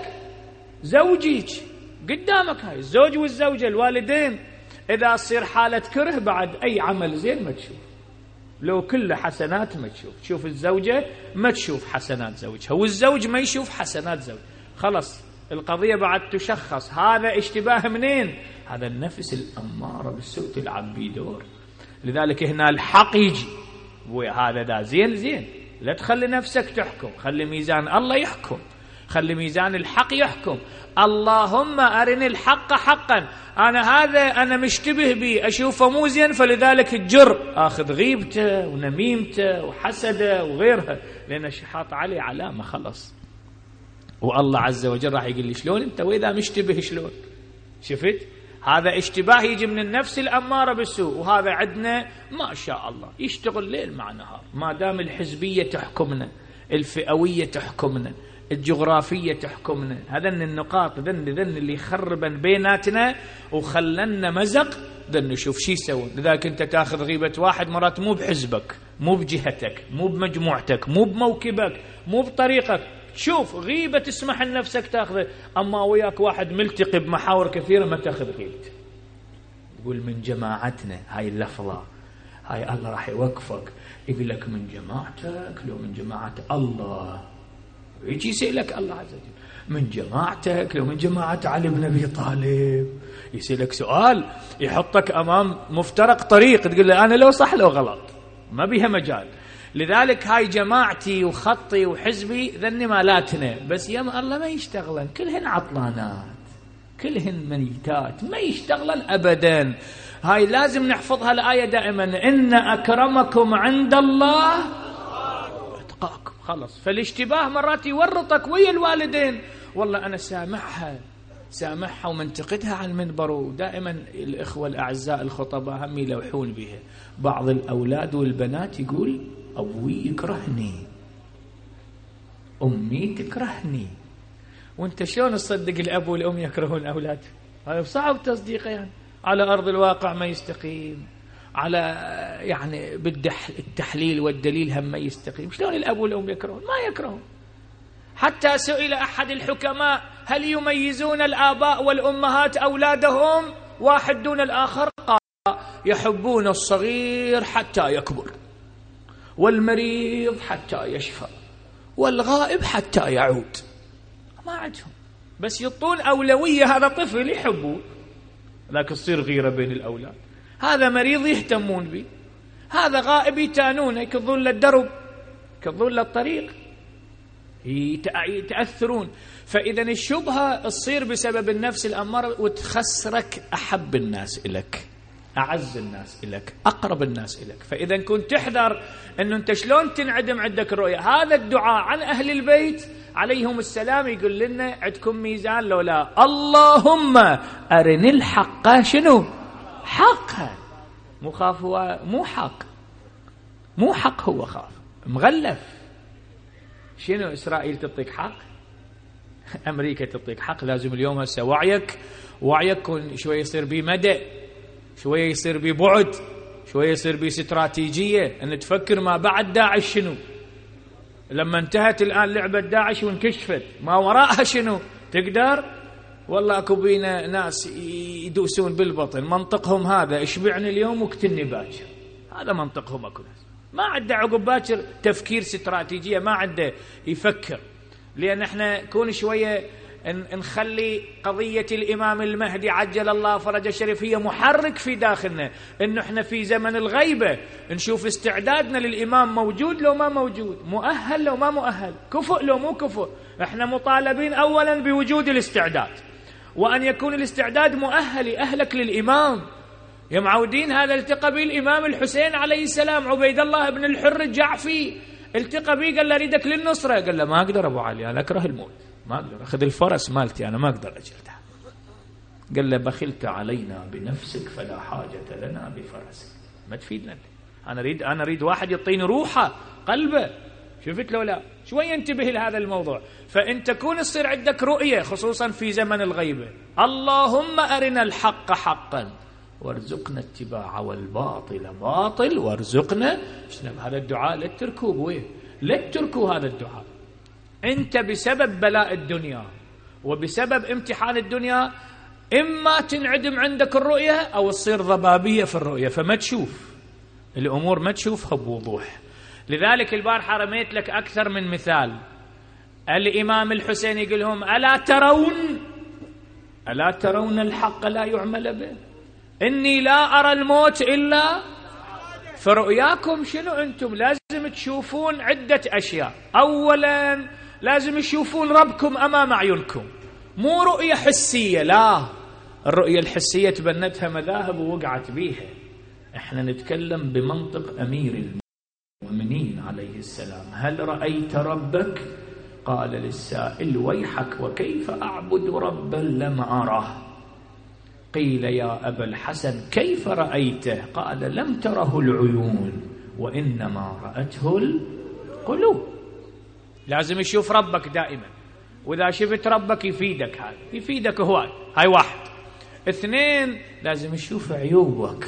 زوجك قدامك. هاي الزوج والزوجة الوالدين إذا تصير حالة كره بعد أي عمل زين ما تشوف، لو كله حسنات ما تشوف. تشوف الزوجة ما تشوف حسنات زوجها، والزوج ما يشوف حسنات زوج. خلص القضية بعد تشخص. هذا اشتباه منين؟ هذا النفس الأمارة بالسوء تلعب بيه دور. لذلك هنا الحق يجي، وهذا دا زين زين. لا تخلي نفسك تحكم، خلي ميزان الله يحكم، خلي ميزان الحق يحكم. اللهم أرني الحق حقا. أنا هذا أنا مشتبه به، أشوفه مو زين، فلذلك الجر أخذ غيبته ونميمته وحسده وغيرها، لأن حاط عليه علامة خلص. والله عز وجل راح يقول لي شلون أنت وإذا مشتبه شلون؟ شفت؟ هذا اشتباه يجي من النفس الأمارة بالسوء. وهذا عندنا ما شاء الله يشتغل ليل مع نهار، ما دام الحزبية تحكمنا، الفئوية تحكمنا، الجغرافية تحكمنا. هذن النقاط ذن ذن اللي يخربن بيناتنا وخلنا مزق. ذن نشوف شي يسوون. لذلك أنت تأخذ غيبة واحد مرات مو بحزبك، مو بجهتك، مو بمجموعتك، مو بموكبك، مو بطريقك. شوف غيبة تسمح لنفسك تأخذ، أما وياك واحد ملتقي بمحاور كثيرة ما تأخذ غيبته. يقول من جماعتنا، هاي اللفظة هاي الله راح يوقفك، يقول لك من جماعتك لو من جماعة الله. يجي يسألك الله عز وجل من جماعتك لو من جماعة علي بن أبي طالب. يسألك سؤال يحطك أمام مفترق طريق، تقول له أنا لو صح لو غلط، ما بيها مجال. لذلك هاي جماعتي وخطي وحزبي ذني مالاتنا، بس يا الله ما يشتغلن، كلهن عطلانات، كلهن ميتات، ما يشتغلن أبدا. هاي لازم نحفظها الآية دائما: إن أكرمكم عند الله أتقاكم. خلص. فالاشتباه مرات يورطك ويا الوالدين. والله أنا سامحها سامحها ومنتقدها على المنبر. ودائما الإخوة الأعزاء الخطباء هم يلوحون بها. بعض الأولاد والبنات يقول أبوي يكرهني، أمي تكرهني. وانت شلون تصدق الأب والأم يكرهون أولاد؟ هذا صعب تصديقه. يعني على أرض الواقع ما يستقيم، على يعني بالتحليل والدليل هم ما يستقيم. شلون الأب والأم يكرهون؟ ما يكرهون. حتى سئل أحد الحكماء هل يميزون الآباء والأمهات أولادهم واحد دون الآخر؟ قال يحبون الصغير حتى يكبر، والمريض حتى يشفى، والغائب حتى يعود. ما عندهم، بس يعطون أولوية هذا طفل يحبوه، لكن تصير غيرة بين الأولاد. هذا مريض يهتمون به، هذا غائب يتانونه، يكضون للدرب، يكضون للطريق، يتأثرون. فإذا الشبهة تصير بسبب النفس الأمارة وتخسرك أحب الناس إليك، أعز الناس إليك، أقرب الناس إليك. فإذا كنت تحذر أنه أنت شلون تنعدم عندك الرؤية. هذا الدعاء عن أهل البيت عليهم السلام يقول لنا عندكم ميزان لو لا؟ اللهم أرني الحق شنو؟ حقا. مو خاف، هو مو حق، مو حق، هو خاف مغلف. شنو إسرائيل تعطيك حق؟ أمريكا تعطيك حق. لازم اليوم هسه وعيك وعيك شوية يصير بيه مدى، شوية يصير بيه بعد، شوية يصير بيه استراتيجية، أن تفكر ما بعد داعش شنو. لما انتهت الآن لعبة داعش وانكشفت ما وراءها شنو تقدر؟ والله اكو بينا ناس يدوسون بالبطن، منطقهم هذا اشبعني اليوم واقتلني باكر، هذا منطقهم. اكو ناس ما عنده عقب باكر تفكير استراتيجية، ما عنده يفكر. لأن احنا كون شوية نخلي قضية الإمام المهدي عجل الله فرج الشريف هي محرك في داخلنا، إنه احنا في زمن الغيبة نشوف استعدادنا للإمام موجود لو ما موجود، مؤهل لو ما مؤهل، كفؤ لو مو كفؤ. احنا مطالبين أولا بوجود الاستعداد، وأن يكون الاستعداد مؤهل يأهلك للإمام. يا معودين هذا التقى به الإمام الحسين عليه السلام، عبيد الله بن الحر الجعفي التقى به، قال له أريدك للنصرة، قال له ما أقدر أبو علي، أنا أكره الموت، ما أقدر أخذ الفرس مالتي، أنا ما أقدر أجلدها. قال له بخلت علينا بنفسك فلا حاجة لنا بفرسك، ما تفيدنا. أنا أريد أنا أريد واحد يعطيني روحه قلبه. شفت لو لا؟ شوي انتبه لهذا الموضوع. فإن تكون تصير عندك رؤية خصوصا في زمن الغيبة، اللهم أرنا الحق حقا وارزقنا اتباع والباطل باطل وارزقنا اجتناب. هذا الدعاء لا تتركوه بويه، لا تتركوا هذا الدعاء. أنت بسبب بلاء الدنيا وبسبب امتحان الدنيا إما تنعدم عندك الرؤية أو تصير ضبابية في الرؤية، فما تشوف الأمور، ما تشوفها بوضوح. لذلك البارحة رميت لك أكثر من مثال. الإمام الحسين يقول لهم ألا ترون ألا ترون الحق لا يعمل به، إني لا أرى الموت إلا فرؤياكم. شنو أنتم لازم تشوفون عدة أشياء. أولا لازم تشوفون ربكم أمام أعينكم، مو رؤية حسية، لا. الرؤية الحسية تبنتها مذاهب ووقعت بيها. احنا نتكلم بمنطق أمير المؤمنين عليه السلام. هل رأيت ربك؟ قال للسائل ويحك وكيف أعبد ربا لم أره؟ قيل يا أبا الحسن كيف رأيته؟ قال لم تره العيون وإنما رأته القلوب. لازم يشوف ربك دائما، وإذا شفت ربك يفيدك، هذا يفيدك هواي. هاي واحد. اثنين لازم يشوف عيوبك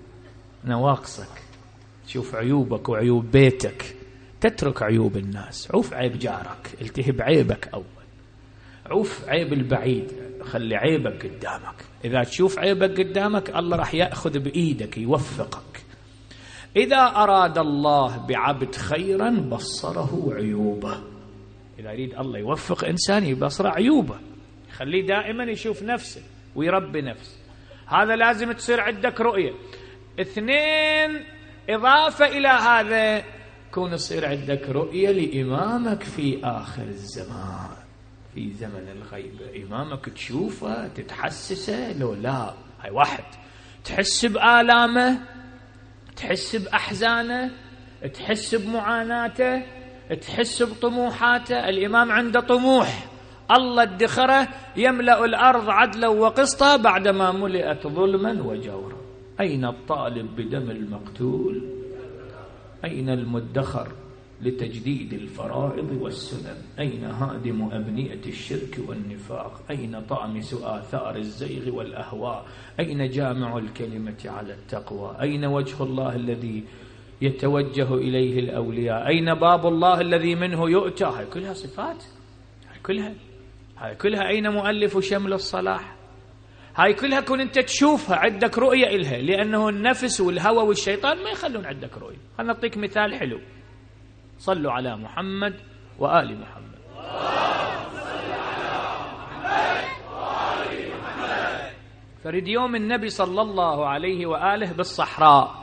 نواقصك، تشوف عيوبك وعيوب بيتك، تترك عيوب الناس. عوف عيب جارك، التهب عيبك أول، عوف عيب البعيد، خلي عيبك قدامك. إذا تشوف عيبك قدامك الله راح يأخذ بإيدك يوفقك. إذا أراد الله بعبد خيرا بصره عيوبه. إذا يريد الله يوفق إنسان يبصر عيوبه، خليه دائما يشوف نفسه ويربي نفسه. هذا لازم تصير عندك رؤية. اثنين إضافة إلى هذا، كون يصير عندك رؤية لإمامك في آخر الزمان، في زمن الغيبة. إمامك تشوفه تتحسسه لو لا؟ هاي واحد. تحس بآلامه، تحس بأحزانه، تحس بمعاناته، تحس بطموحاته. الإمام عنده طموح، الله ادخره يملأ الأرض عدلا وقسطا بعدما ملئت ظلما وجورا. أين الطالب بدم المقتول؟ أين المدخر لتجديد الفرائض والسنن؟ أين هادم أبنية الشرك والنفاق؟ أين طامس آثار الزيغ والأهواء؟ أين جامع الكلمة على التقوى؟ أين وجه الله الذي يتوجه إليه الأولياء؟ أين باب الله الذي منه يؤتى؟ هاي كلها صفات، هاي كلها هاي كلها أين مؤلف شمل الصلاح؟ هاي كلها كون أنت تشوفها عندك رؤية إلها، لأنه النفس والهوى والشيطان ما يخلون عندك رؤية. خلنا نعطيك مثال حلو. صلوا على محمد وآل محمد. فرد يوم النبي صلى الله عليه وآله بالصحراء،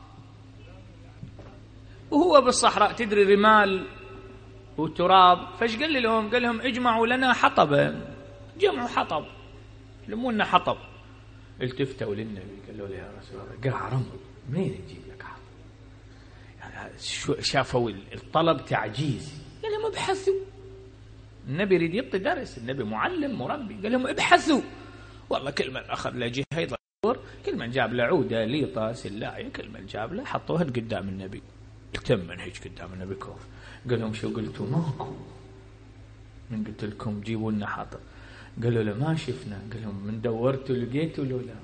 وهو بالصحراء تدري رمال وتراب، فايش قال لهم؟ قال لهم اجمعوا لنا حطبا. جمعوا حطب، لمونا حطب. التفتوا للنبي قالوا له يا رسول الله قاع رمل، منين نجيب لك حطب؟ يعني شافوا الطلب تعجيز، قال لهم ابحثوا. النبي يريد يعطي درس، النبي معلم مربي، قال لهم ابحثوا. والله كل من اخذ له جهه يدور، كل من جاب له عوده ليطه سلايه، كل من جاب له حطوها قدام النبي. تم من هيك قدام النبي كوف. قال لهم شو قلتوا؟ ماكو. من قلت لكم جيبوا لنا حطب؟ قالوا له ما شفنا. قال لهم من دورتوا لقيتوا لو لا؟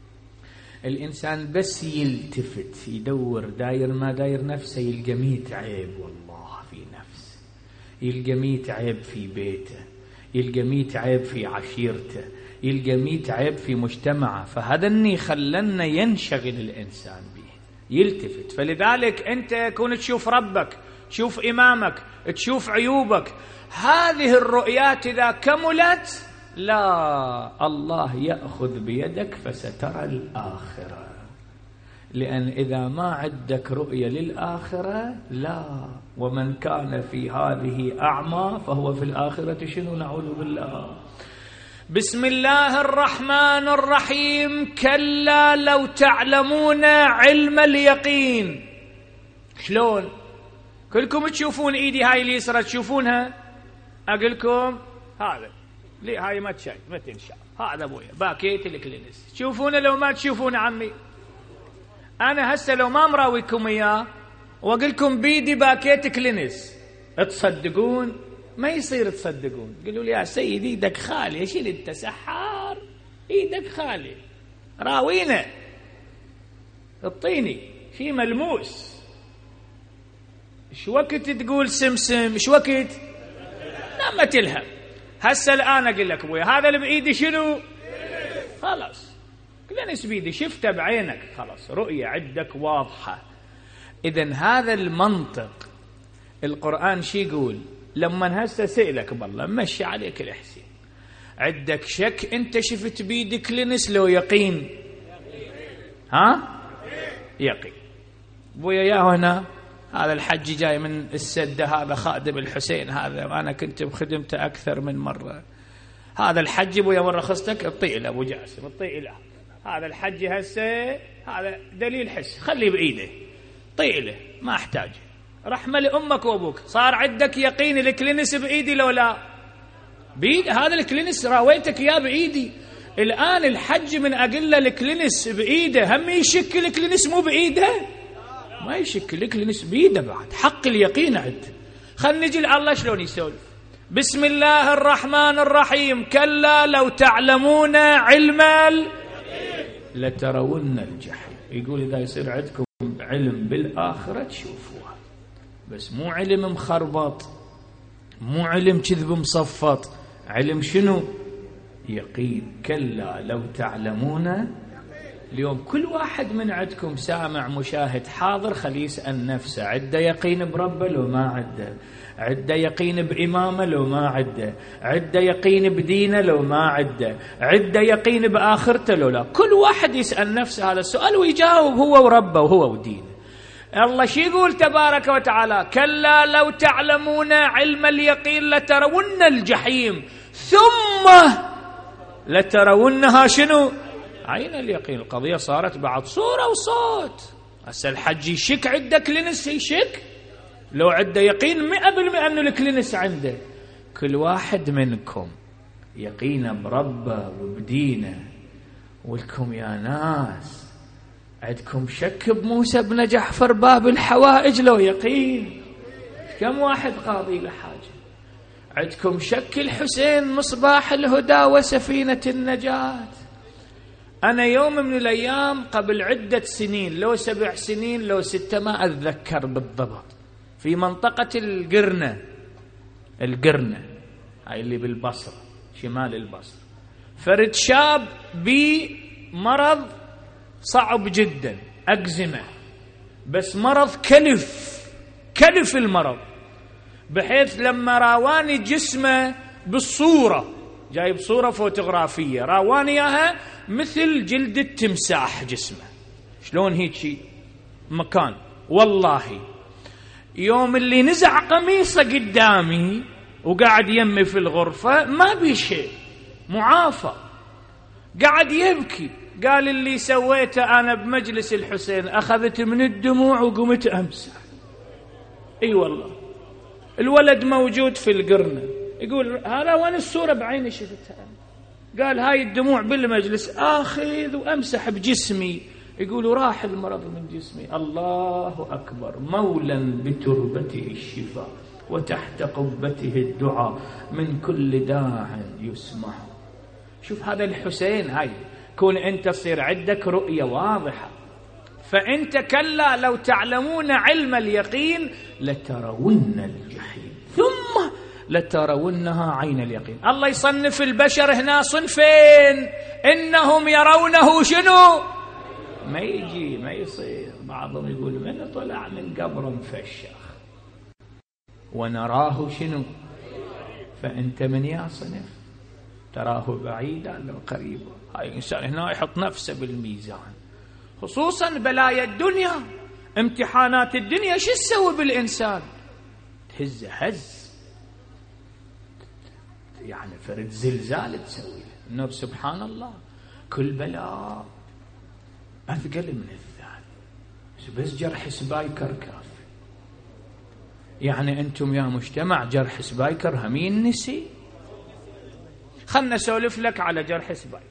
الانسان بس يلتفت يدور داير ما داير نفسه يلقى ميت عيب والله في نفسه، يلقى ميت عيب في بيته، يلقى ميت عيب في عشيرته، يلقى ميت عيب في مجتمعه. فهذا اللي خلنا ينشغل الانسان به، يلتفت. فلذلك انت كون تشوف ربك، تشوف امامك، تشوف عيوبك، هذه الرؤيات اذا كملت لا، الله يأخذ بيدك فسترى الآخرة. لأن إذا ما عندك رؤية للآخرة لا، ومن كان في هذه أعمى فهو في الآخرة شنو؟ نعوذ بالله. بسم الله الرحمن الرحيم. كلا لو تعلمون علم اليقين. شلون؟ كلكم تشوفون ايدي هاي اليسرى تشوفونها؟ اقولكم هذا ليه هاي ما تشايف ما تنشاف، هذا ابويا باكيت الكلينس. تشوفونه لو ما تشوفونه عمي؟ انا هسه لو ما مراويكم اياه واقولكم بيدي باكيت كلينس تصدقون؟ ما يصير تصدقون. قالوا لي يا سيدي ايدك خاليه. شيل انت سحار، ايدك خاليه، راوينا اعطيني شي ملموس. ايش وقت تقول سمسم؟ ايش وقت؟ لا ما تلهم. هسه الان اقول لك ابويا هذا اللي بايدي شنو؟ خلاص كلينس بيدي، شفته بعينك، خلاص رؤيه عندك واضحه. اذا هذا المنطق القرآن شي يقول؟ لما هسه سئلك بالله مشي عليك الحسين، عندك شك انت شفت بيدك كلينس لو يقين؟ ها؟ يقين. ابويا يا هنا هذا الحج جاي من السدة، هذا خادم الحسين هذا، وأنا كنت بخدمته أكثر من مرة. هذا الحج ابويا مرة خصتك اطيء له ابو جاسم، اطيء له. هذا الحج هسه هذا دليل حس، خليه بايده، طيء له ما احتاج. رحمه لامك وابوك. صار عندك يقين الكلينس بايدي لو لا؟ بايدي. هذا الكلينس راويتك اياه بايدي. الان الحج من اقل له الكلينس بايده، هم يشك الكلينس مو بايده؟ ما يشك الكلينس بايده بعد. حق اليقين عنده. خلينا نجي الله شلون يسولف. بسم الله الرحمن الرحيم. كلا لو تعلمون علم لترون الجحيم. يقول إذا يصير عندكم علم بالآخرة تشوفوها، بس مو علم مخربط، مو علم كذب مصفط، علم شنو؟ يقين. كلا لو تعلمون. اليوم كل واحد من عندكم سامع مشاهد حاضر خليه يسأل نفسه، عنده يقين بربه لو ما عنده؟ عنده يقين بإمامه لو ما عنده؟ عنده يقين بدينه لو ما عنده؟ عنده يقين بآخرته لو لا؟ كل واحد يسأل نفسه هذا السؤال ويجاوب هو وربه وهو ودينه. الله شي يقول تبارك وتعالى؟ كلا لو تعلمون علم اليقين لترون الجحيم ثم لترونها شنو؟ عين اليقين. القضية صارت بعد صورة وصوت. هسه الحج يشك عنده كلينس، يشك لو عنده يقين مئة بالمئة أنه الكلينس عنده. كل واحد منكم يقينه بربه وبدينه، ولكم يا ناس عندكم شك بموسى بن جعفر باب الحوائج لو يقين؟ كم واحد قاضي لحاجة؟ عندكم شك الحسين مصباح الهدى وسفينة النجاة؟ أنا يوم من الأيام قبل عدة سنين، لو سبع سنين لو ستة ما أتذكر بالضبط، في منطقة القرنة، القرنة هاي اللي بالبصرة شمال البصرة، فرد شاب بمرض صعب جدا، أكزيما، بس مرض كلف كلف المرض، بحيث لما راواني جسمه بالصورة، جايب صورة فوتوغرافية راواني إياها، مثل جلد التمساح جسمه، شلون هيك مكان. والله يوم اللي نزع قميصه قدامي وقاعد يمي في الغرفة ما بي شيء، معافى، قاعد يبكي. قال اللي سويته أنا بمجلس الحسين أخذت من الدموع وقمت أمسح. اي والله الولد موجود في القرنة، يقول هذا وين الصورة بعيني شفتها؟ قال هاي الدموع بالمجلس، آخذ وأمسح بجسمي. يقولوا راح المرض من جسمي. الله أكبر. مولا بتربته الشفاء وتحت قبته الدعاء من كل داع يسمع. شوف هذا الحسين، هاي كون أنت تصير عندك رؤية واضحة. فأنت كلا لو تعلمون علم اليقين لترون الجحيم ثم لترونها عين اليقين. الله يصنف البشر هنا صنفين، إنهم يرونه شنو؟ ما يجي ما يصير. بعضهم يقول من طلع من قبر مفشخ ونراه شنو؟ فأنت من يا صنف تراه بعيدا لو قريبا. هاي الإنسان هنا يحط نفسه بالميزان، خصوصا بلايا الدنيا، امتحانات الدنيا. شو تسوي بالإنسان؟ تهز هز، يعني فرد زلزال تسوي له. سبحان الله كل بلاء أثقل من الثاني، بس جرح سبايكر كافي. يعني أنتم يا مجتمع جرح سبايكر همين نسي. خلنا أسولف لك على جرح سبايكر،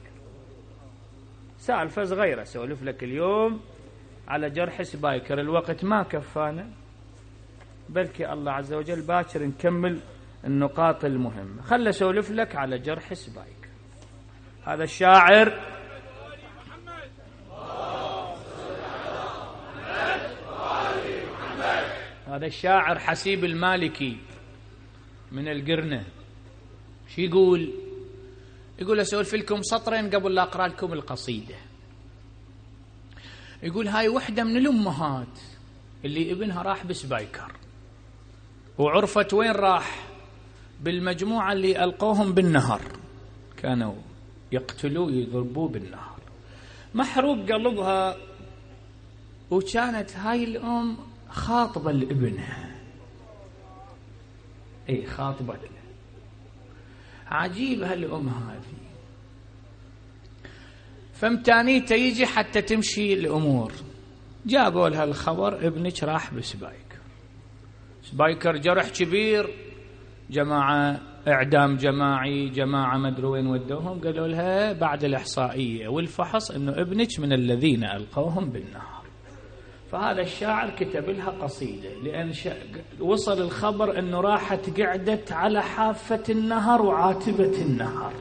سالفة صغيرة أسولف لك اليوم على جرح سبايكر. الوقت ما كفانا، بلكي الله عز وجل باكر نكمل النقاط المهمة. خلنا أسولف لك على جرح سبايكر. هذا الشاعر هذا الشاعر حسيب المالكي من القرنة. شو يقول؟ يقول أسولف لكم سطرين قبل لا أقرأ لكم القصيدة. يقول هاي وحدة من الأمهات اللي ابنها راح بسبايكر، وعرفت وين راح؟ بالمجموعة اللي ألقوهم بالنهر، كانوا يقتلوه يضربوه بالنهر. محروق قلبها، وكانت هاي الأم خاطبة لابنها. اي خاطبة له. عجيب هالأم هذه. فمتانيته يجي حتى تمشي الأمور. جابوا لها الخبر ابنك راح بسبايكر. سبايكر جرح كبير، جماعة إعدام جماعي، جماعة مدري وين ودوهم. قالوا لها بعد الإحصائية والفحص إنه ابنك من الذين ألقوهم بالنهر. فهذا الشاعر كتب لها قصيدة، لأن وصل الخبر أنه راحت قعدت على حافة النهر وعاتبة النهر.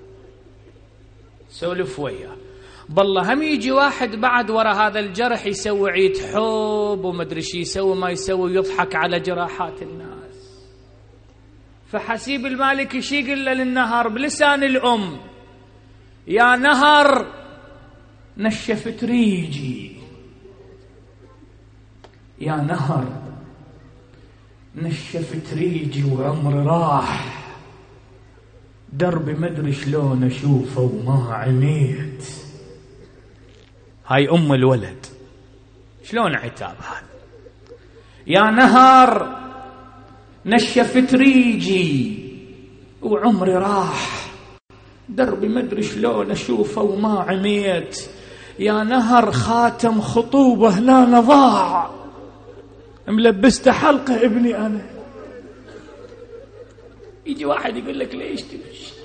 سولف وياه. بالله هم يجي واحد بعد وراء هذا الجرح يسوي عيد حب ومدري شي يسوي ما يسوي، يضحك على جراحات الناس. فحسيب المالكي شي يقول له للنهر بلسان الأم: يا نهر نشفت ريجي، يا نهر نشفت ريجي وعمري راح، دربي مدري شلون اشوفه وما عميت. هاي ام الولد، شلون عتاب هذا؟ يا نهر نشفت ريجي وعمري راح، دربي مدري شلون اشوفه وما عميت. يا نهر خاتم خطوبه هنا نضاع، ملبسته حلقه ابني انا. يجي واحد يقول لك ليش تمشي؟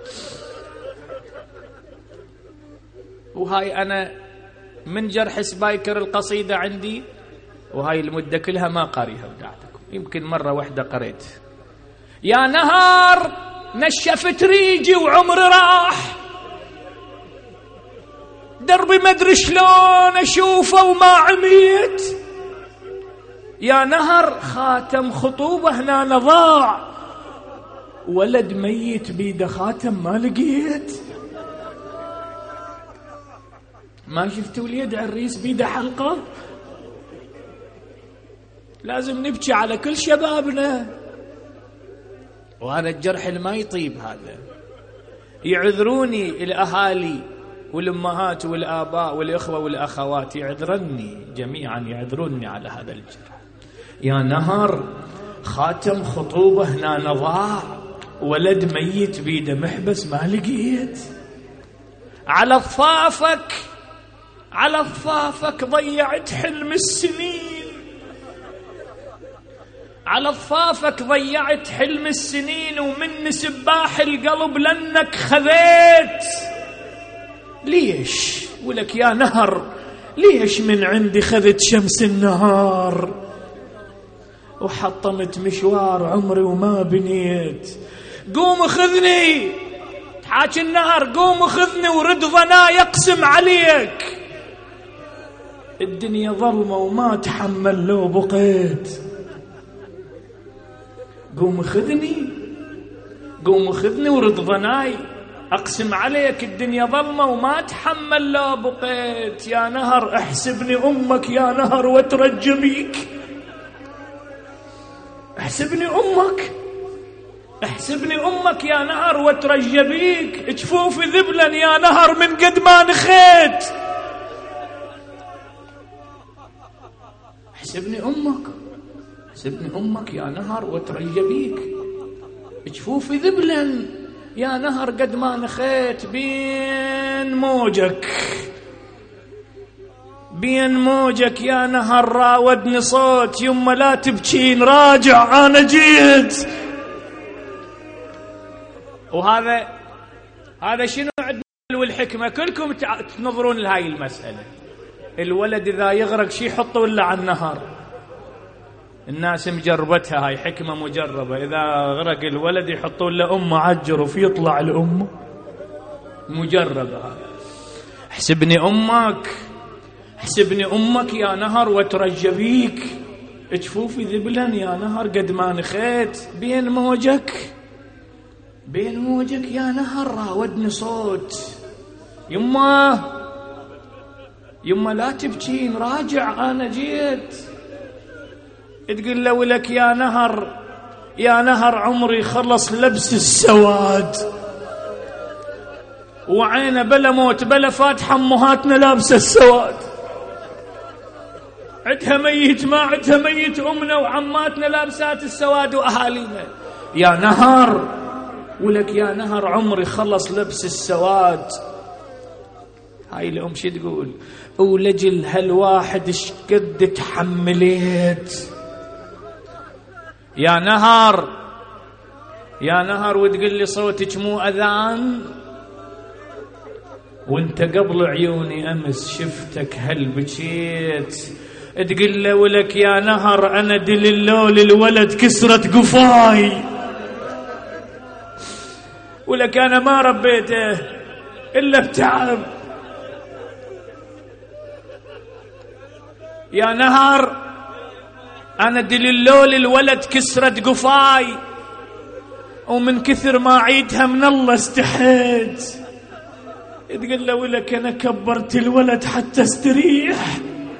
وهاي انا من جرح سبايكر القصيده عندي، وهاي المده كلها ما قاريها ودعتكم، يمكن مره واحده قريت: يا نهار نشفت ريجي وعمري راح، دربي مدري شلون اشوفه وما عميت. يا نهر خاتم خطوبه هنا نضاع، ولد ميت بيده خاتم ما لقيت. ما شفتوا اليد عريس بيده حلقه؟ لازم نبكي على كل شبابنا. وهذا الجرح اللي ما يطيب هذا. يعذروني الأهالي والأمهات والآباء والإخوة والأخوات يعذرني جميعا، يعذروني على هذا الجرح. يا نهر خاتم خطوبة هنا نضاع، ولد ميت بيده محبس ما لقيت. على ضفافك على ضفافك ضيعت حلم السنين، على ضفافك ضيعت حلم السنين، ومن سباح القلب لأنك خذيت. ليش؟ ولك يا نهر ليش من عندي خذت شمس النهار وحطمت مشوار عمري وما بنيت؟ قوم خذني، تحاكي النهر، قوم خذني ورد ظنا يقسم عليك. الدنيا ظلمة وما تحمل لو بقيت. قوم خذني، قوم خذني ورد ظناي، أقسم عليك الدنيا ظلمة وما تحمل لو بقيت. يا نهر احسبني أمك يا نهر وترجى بيك، احسبني أمك، احسبني أمك يا نهر وترجى بيك. جفوفي ذبلا يا نهر من قد ما نخيت. احسبني أمك، احسبني أمك يا نهر وترجى بيك. جفوفي ذبلا يا نهر قد ما نخيت. بين موجك بين موجك يا نهر راودني صوت، يما لا تبكين راجع أنا جيت. وهذا هذا شنو عندنا والحكمة؟ كلكم تنظرون لهاي المسألة. الولد إذا يغرق شي يحطوا له على النهر، الناس مجربتها، هاي حكمة مجربة. إذا غرق الولد يحطون له أمه عجرف يطلع لأمه، مجربة. احسبني أمك، احسبني أمك يا نهر وترجى بيك. جفوفي ذبلا يا نهر قد ما نخيت. بين موجك بين موجك يا نهر راودني صوت، يما يما لا تبكين راجع أنا جيت. تقول له ولك يا نهر يا نهر عمري خلص لبس السواد، وعينه بلا موت بلا فاتحة أمهاتنا لابسة السواد. عدها ميت ما عدها ميت أمنا وعماتنا لابسات السواد وأهالينا. يا نهر ولك يا نهر عمري خلص لبس السواد. هاي الأم شي تقول؟ ولجل هالواحد شقد تحمليت. يا نهر يا نهر وتقول لي صوتك مو أذان، وانت قبل عيوني أمس شفتك هل بكيت. تقول له ولك يا نهر أنا دل اللول الولد كسرت قفاي، ولك أنا ما ربيته إلا بتعب. يا نهر أنا دليلول الولد كسرت قفاي، ومن كثر ما عيدها من الله استحيت. تقول له ولك أنا كبرت الولد حتى استريح،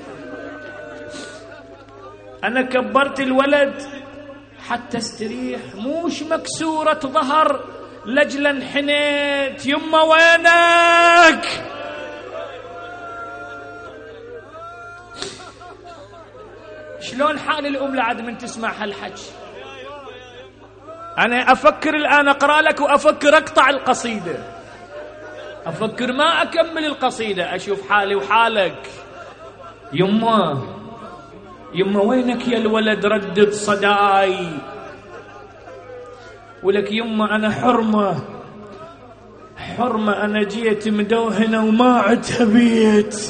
أنا كبرت الولد حتى استريح. موش مكسورة ظهر لجلا انحنيت. يما وينك؟ شلون حال الأم لعد من تسمع هالحكي؟ أنا أفكر الآن أقرأ لك وأفكر أقطع القصيدة، أفكر ما أكمل القصيدة، أشوف حالي وحالك. يما يما وينك يا الولد ردد صداي. ولك يما أنا حرمة حرمة أنا جيت مدوهنة وما عدها بيت.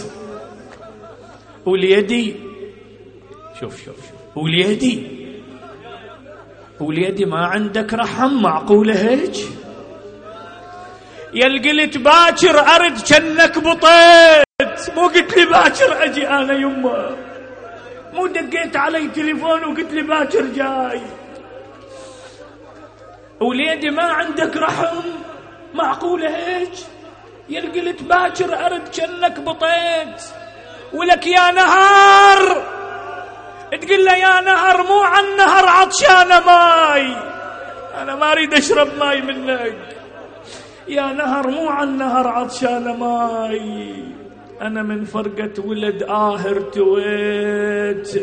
وليدي شوف شوف شوف وليدي وليدي ما عندك رحم؟ معقولة هيك؟ يلقلت باكر أرد جنك بطيت، مو قلت لي باكر أجي أنا يما، مو دقيت علي تليفون وقلت لي باكر جاي. وليدي ما عندك رحم؟ معقولة هيك؟ يلقلت باكر أرد جنك بطيت. ولك يا نهر تقول له يا نهر مو عن نهر عطشانة ماي، أنا ما أريد أشرب ماي منك. يا نهر مو عن نهر عطشانة ماي، أنا من فرقة ولد آهر تويت.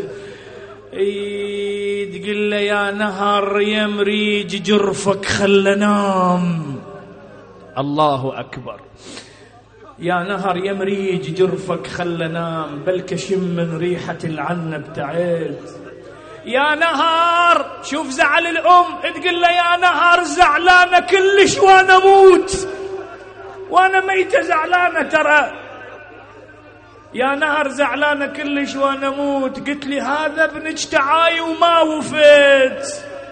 اي تقول له يا نهر يا مريج جرفك خل نام. الله أكبر. يا نهر يا مريج جرفك خل نام، بل شم من ريحة العنب تعيت. يا نهر شوف زعل الأم، تقول له يا نهر زعلانة كلش وانا موت، وانا ميتة زعلانة ترى. يا نهر زعلانة كلش وانا موت. قلت لي هذا ابنك تعاي وما وفيت.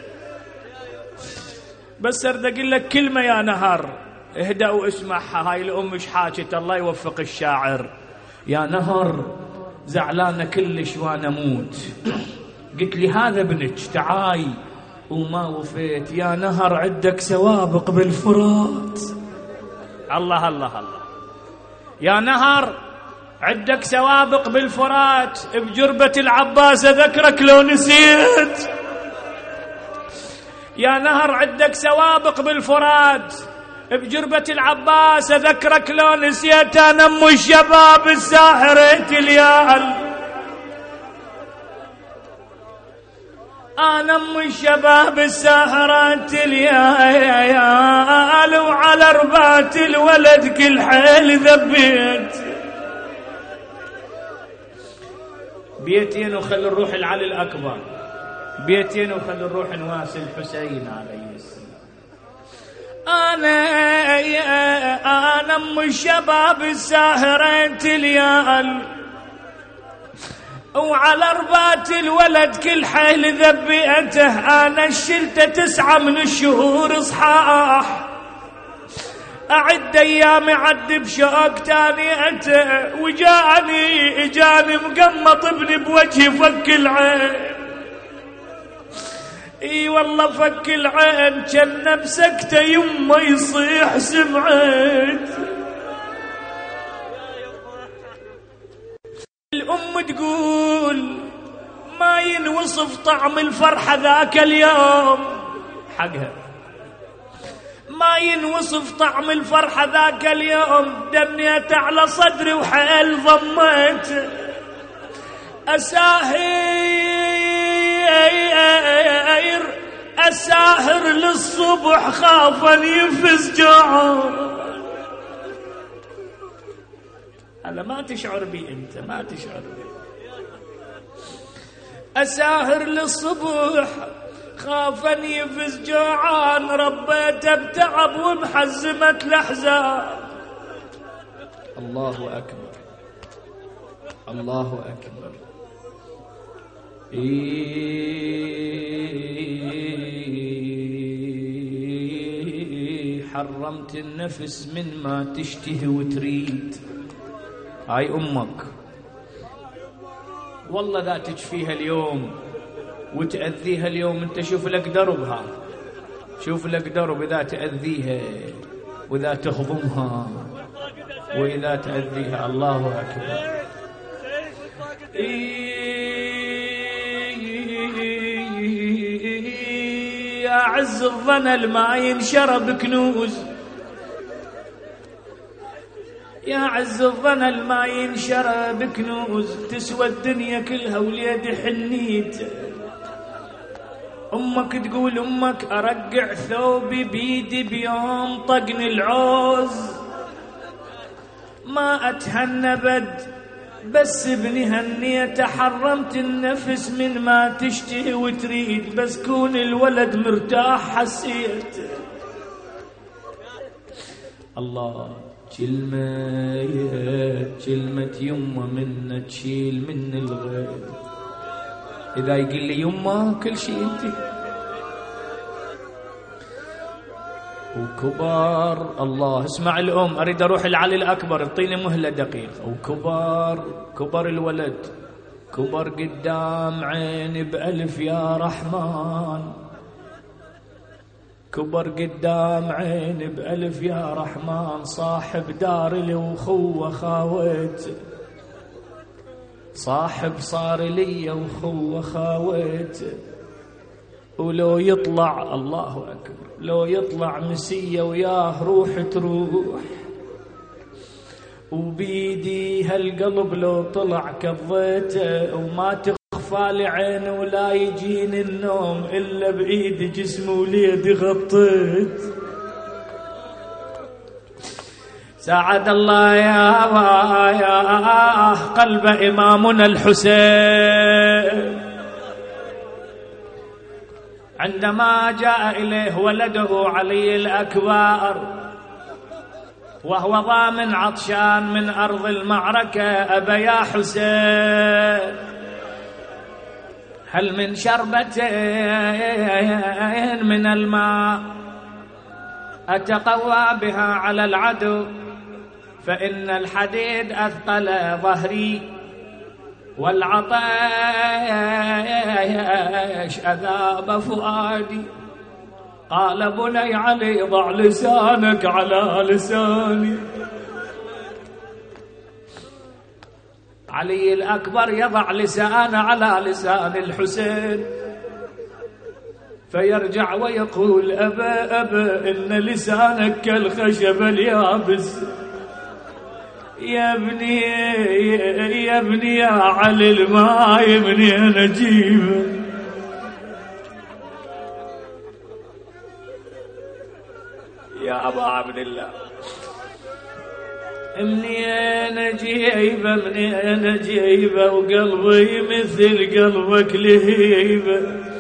بس ارد اقول لك كلمة يا نهر، اهدأ واسمعها. هاي الأم مش حاجت، الله يوفق الشاعر. يا نهر زعلانة كلش وانا موت، قلت لي هذا ابنك تعاي وما وفيت. يا نهر عندك سوابق بالفرات. الله الله الله. يا نهر عندك سوابق بالفرات، بجربة العباس ذكرك لو نسيت. يا نهر عندك سوابق بالفرات، بجربة العباس ذكرك لو نسيت. أنا أم الشباب الساحرة اليال، أنا أم الشباب الساحرة اليال، وعلى ربات الولد كل حيل ذبيت. بيتين وخلي الروح العلي الأكبر، بيتين وخلي الروح نواس الحسين عليه السلام. أنا أنا أم الشباب الساهرة اليال، وعلى ربات الولد كل حيل ذبيته. أنا الشلته تسعة من الشهور صحاح، أعد أيام عد بشوق تانيته. وجاني إجاني مقمط ابني بوجهي فك العين. اي والله فك العين، كان بسكته يمه يصيح سمعت. الأم تقول ما ينوصف طعم الفرحة ذاك اليوم، حقها ما ينوصف طعم الفرحة ذاك اليوم. دنيت على صدري وحيل ضميت. أساهر أساهر للصبح خافا يفز جوعان. هذا ما تشعر بي أنت، ما تشعر بي. أساهر للصبح خافا يفز جوعان، ربيته بتعب وبحزمة الأحزان. الله أكبر الله أكبر. إيه حرمت النفس من ما تشتهي وتريد. هاي أمك والله ذاتك فيها اليوم وتأذيها اليوم. انت شوف لك دربها، شوف لك درب إذا تأذيها وإذا تهضمها وإذا تأذيها. الله أكبر. يا عز الظن الماء ينشرب كنوز، يا عز الظن الماء ينشرب كنوز. تسوى الدنيا كلها وليد حنيت. أمك تقول أمك أرقع ثوبي بيدي بيوم طقني العوز. ما أتهنى بد بس ابني هنيت. حرمت النفس من ما تشتهي وتريد، بس كون الولد مرتاح حسيت. الله كلمة كلمة يمه منا تشيل من الغيب. إذا يقول لي يمه كل شيء انت. وكبار الله اسمع الأم، أريد أروح العلي الأكبر، اعطيني مهلة دقيقة. وكبار كبر الولد، كبر قدام عيني بألف يا رحمن. كبر قدام عيني بألف يا رحمن. صاحب دار لي وخوة خاويت، صاحب صار لي وخوة خاويت. ولو يطلع الله أكبر لو يطلع مسية وياه روح تروح، وبيدي هالقلب لو طلع كضيته وما تخفى لعين ولا يجيني النوم إلا بإيدي جسمي وليدي غطيت. ساعد الله يا يا قلب إمامنا الحسين عندما جاء إليه ولده علي الأكبر وهو ضامن عطشان من أرض المعركة. أبا يا حسين هل من شربتين من الماء أتقوى بها على العدو، فإن الحديد أثقل ظهري والعطش أذاب فؤادي. قال بني علي ضع لسانك على لساني. علي الأكبر يضع لسانه على لسان الحسين فيرجع ويقول أبا أبا إن لسانك كالخشب اليابس. يا ابني يا ابني يا علي الماء يا ابني أنا جيبه. يا أبا عبد الله ابني أنا جيبه ابني أنا جيبه وقلبي مثل قلبك لهيبه.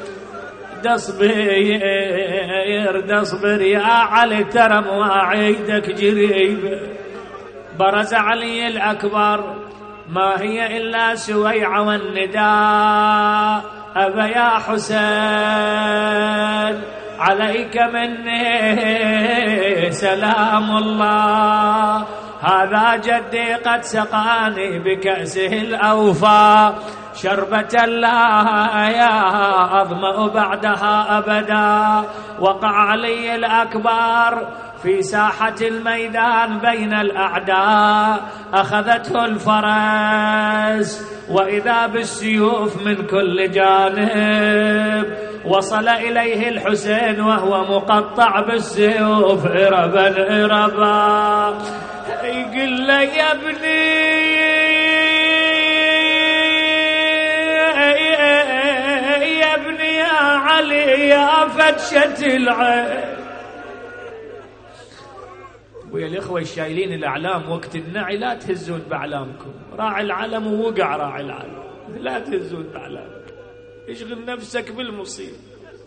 دصبر دصبر يا علي ترى مواعيدك جريبه. برز علي الأكبر ما هي إلا سويعة والنداء. أبا يا حسين عليك مني سلام الله، هذا جدي قد سقاني بكأسه الأوفى شربة لا يا أظمأ بعدها أبدا. وقع علي الأكبر في ساحة الميدان بين الأعداء، أخذته الفرس وإذا بالسيوف من كل جانب. وصل إليه الحسين وهو مقطع بالسيوف إربا إربا. يقول له يا ابني يا ابني يا علي يا فتشة العين. ويا الإخوة الشايلين الأعلام وقت النعي لا تهزون بأعلامكم. راعي العلم ووقع راعي العلم، لا تهزون بأعلامكم، اشغل نفسك بالمصيبة.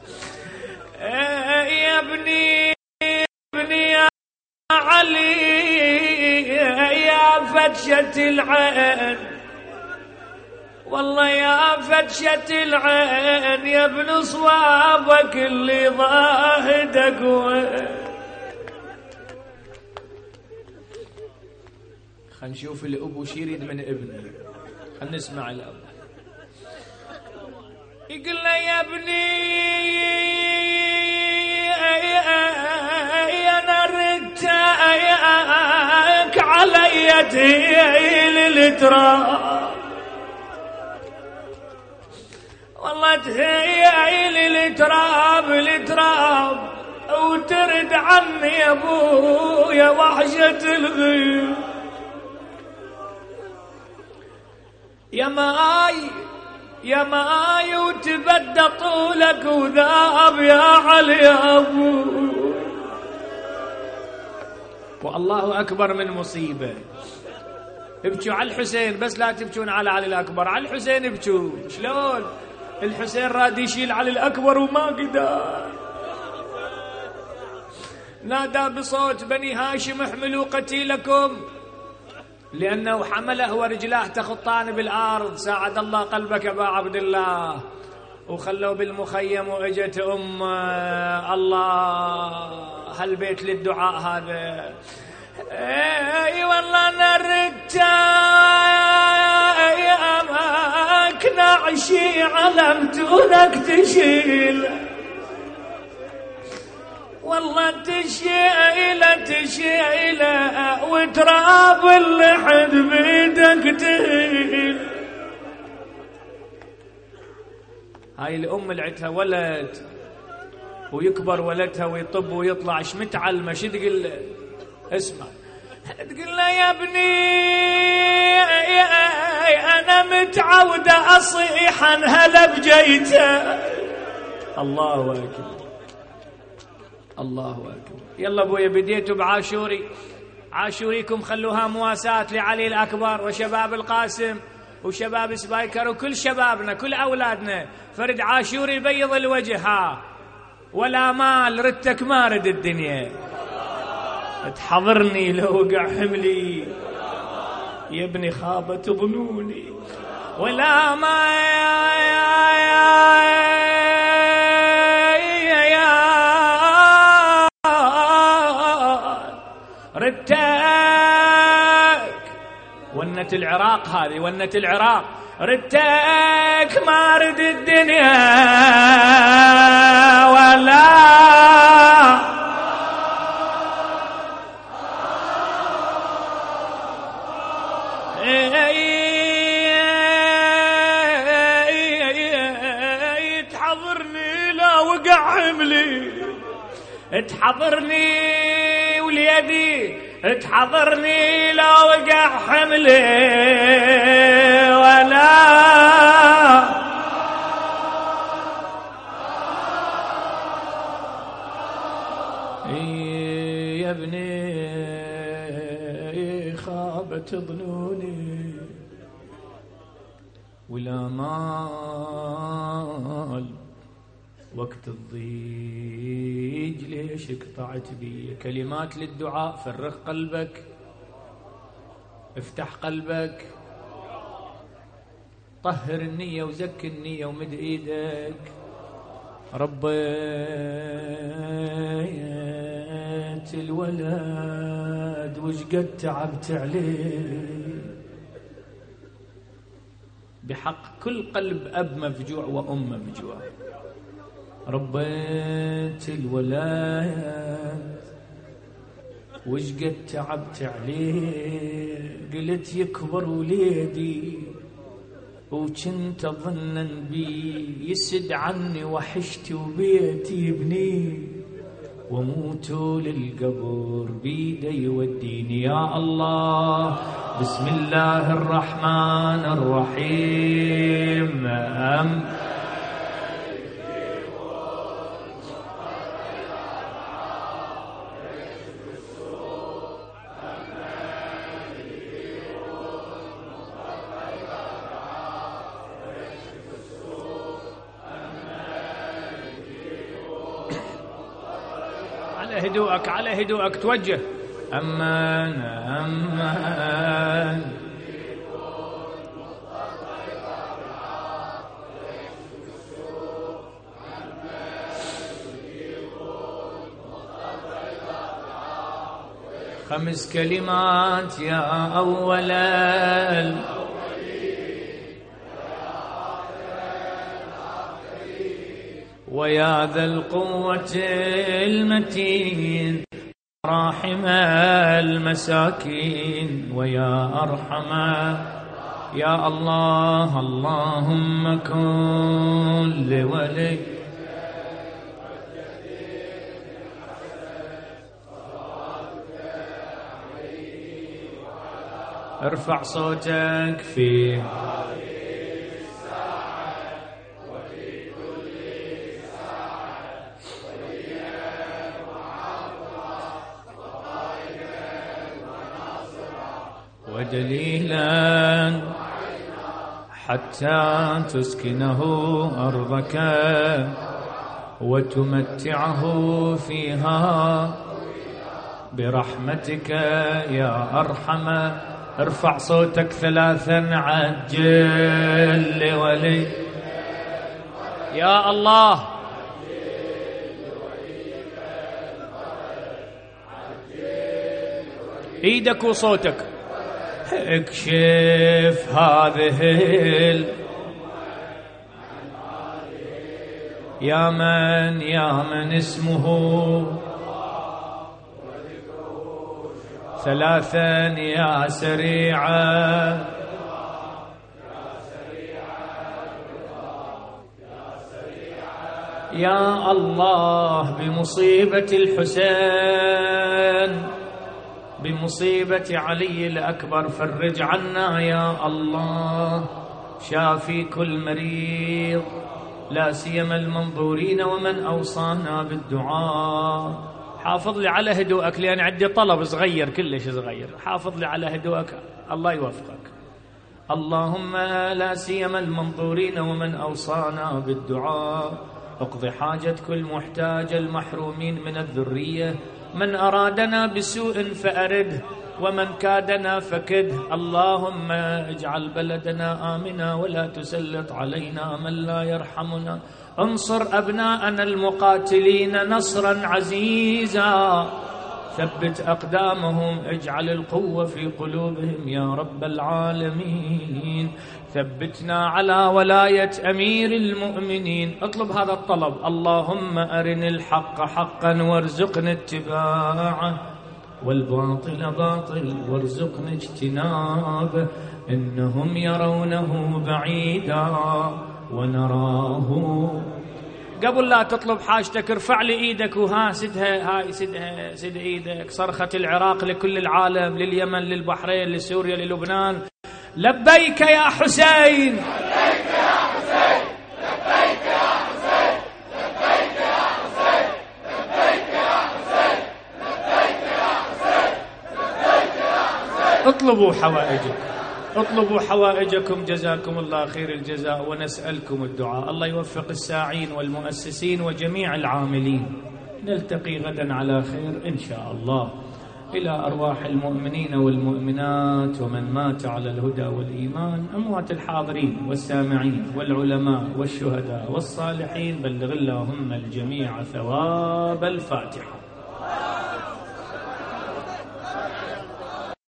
يا ابني يا ابني يا علي يا فتشة العين، والله يا فتشة العين يا ابن صوابك اللي ضاهدك وين. خلينا نشوف الأب وش يريد من ابنه، خلينا نسمع الأب. يقول له يا ابني أنا ردتك علي تهيل التراب، والله تهيل التراب التراب وترد عني يا ابويا وحشة الغيب. يا ماي يا ماي وتبدى طولك وذاب يا علي يا ابو. والله اكبر من مصيبه. ابكوا على الحسين بس لا تبكون على علي الاكبر. على الحسين ابكوا. شلون الحسين راد يشيل علي الاكبر وما قدر. نادى بصوت بني هاشم احملوا قتيلكم، لأنه حمله ورجلاه تخطان بالأرض. ساعد الله قلبك أبا عبد الله. وخلوا بالمخيم وإجت أم الله هالبيت للدعاء هذا. اي والله نردت يا أماك نعشي علمتونك تشيل، والله تشيله تشيله وتراب اللحد بيدك تهيل. هاي الأم اللي عندها ولد ويكبر ولدها ويطب ويطلع، ايش متعلمه؟ شو تقول له؟ اسمع، تقول له يا ابني انا متعوده اصيح هلا بجيته. الله اكبر الله اكبر. يلا ابويا بديتوا بعاشوري، عاشوريكم خلوها مواساة لعلي الأكبر وشباب القاسم وشباب سبايكر وكل شبابنا كل أولادنا. فرد عاشوري يبيض الوجه، ها ولا مال ردتك ما رد الدنيا، تحضرني لو وقع حملي يا ابني خابت ظنوني، ولا ما يا يا يا ردتك. ونة العراق هذه، ونة العراق، ردتك ما رد الدنيا ولا تحضرني لا وقع حملي، تحضرني وليدي، تحضرني لا وقع حملي ولا يا ابني خابت ظنوني، ولا مال وقت الضيق ليش قطعت بي. كلمات للدعاء، فرغ قلبك، افتح قلبك، طهر النية وزك النية ومد ايدك. ربيت الولد وش قد تعبت عليه، بحق كل قلب أب مفجوع وأم مفجوع. ربيت الولد وش قد تعبت عليه، قلت يكبر وليدي وكنت ظنا بي، يسد عني وحشتي وبيتي يبني، وموتوا للقبر بيدي يوديني. يا الله بسم الله الرحمن الرحيم. أم هدوءك على هدوءك توجه. أمان أمان خمس كلمات يا أولا ويا ذا القوة المتين، راحم المساكين ويا أرحم. يا الله اللهم كن لولي ارفع صوتك في ودليلا حتى تسكنه أرضك وتمتعه فيها برحمتك يا أرحم. ارفع صوتك ثلاثا عجل لولي. يا الله ايدك وصوتك، اكشف هذه ال... يا من يا من اسمه ثلاثا يا سريعا يا الله بمصيبة الحسين، بمصيبة علي الأكبر فرج عنا يا الله، شافي كل مريض لا سيما المنظورين ومن أوصانا بالدعاء. حافظ لي على هدوءك لأن عندي طلب صغير كلش صغير، حافظ لي على هدوءك الله يوفقك. اللهم لا سيما المنظورين ومن أوصانا بالدعاء، اقض حاجة كل محتاج المحرومين من الذرية، من أرادنا بسوء فأرده ومن كادنا فكده. اللهم اجعل بلدنا آمنا ولا تسلط علينا من لا يرحمنا، انصر أبناءنا المقاتلين نصرا عزيزا، ثبت أقدامهم، اجعل القوة في قلوبهم يا رب العالمين، ثبتنا على ولاية أمير المؤمنين. اطلب هذا الطلب، اللهم أرني الحق حقا وارزقني اتباعه، والباطل باطل وارزقني اجتنابه، إنهم يرونه بعيدا ونراه. قبل لا تطلب حاجتك ارفع لي ايدك وها سدها، هاي سدها، سد ايدك. صرخة العراق لكل العالم، لليمن، للبحرين، لسوريا، للبنان. لبيك يا حسين، لبيك يا حسين، لبيك يا حسين، لبيك يا حسين، لبيك يا حسين، لبيك يا حسين، لبيك يا حسين. اطلبوا حوائجكم، اطلبوا حوائجكم، جزاكم الله خير الجزاء، ونسألكم الدعاء. الله يوفق الساعين والمؤسسين وجميع العاملين. نلتقي غدا على خير إن شاء الله. إلى أرواح المؤمنين والمؤمنات ومن مات على الهدى والإيمان، أموات الحاضرين والسامعين والعلماء والشهداء والصالحين، بلغ اللهم الجميع ثواب الفاتحة.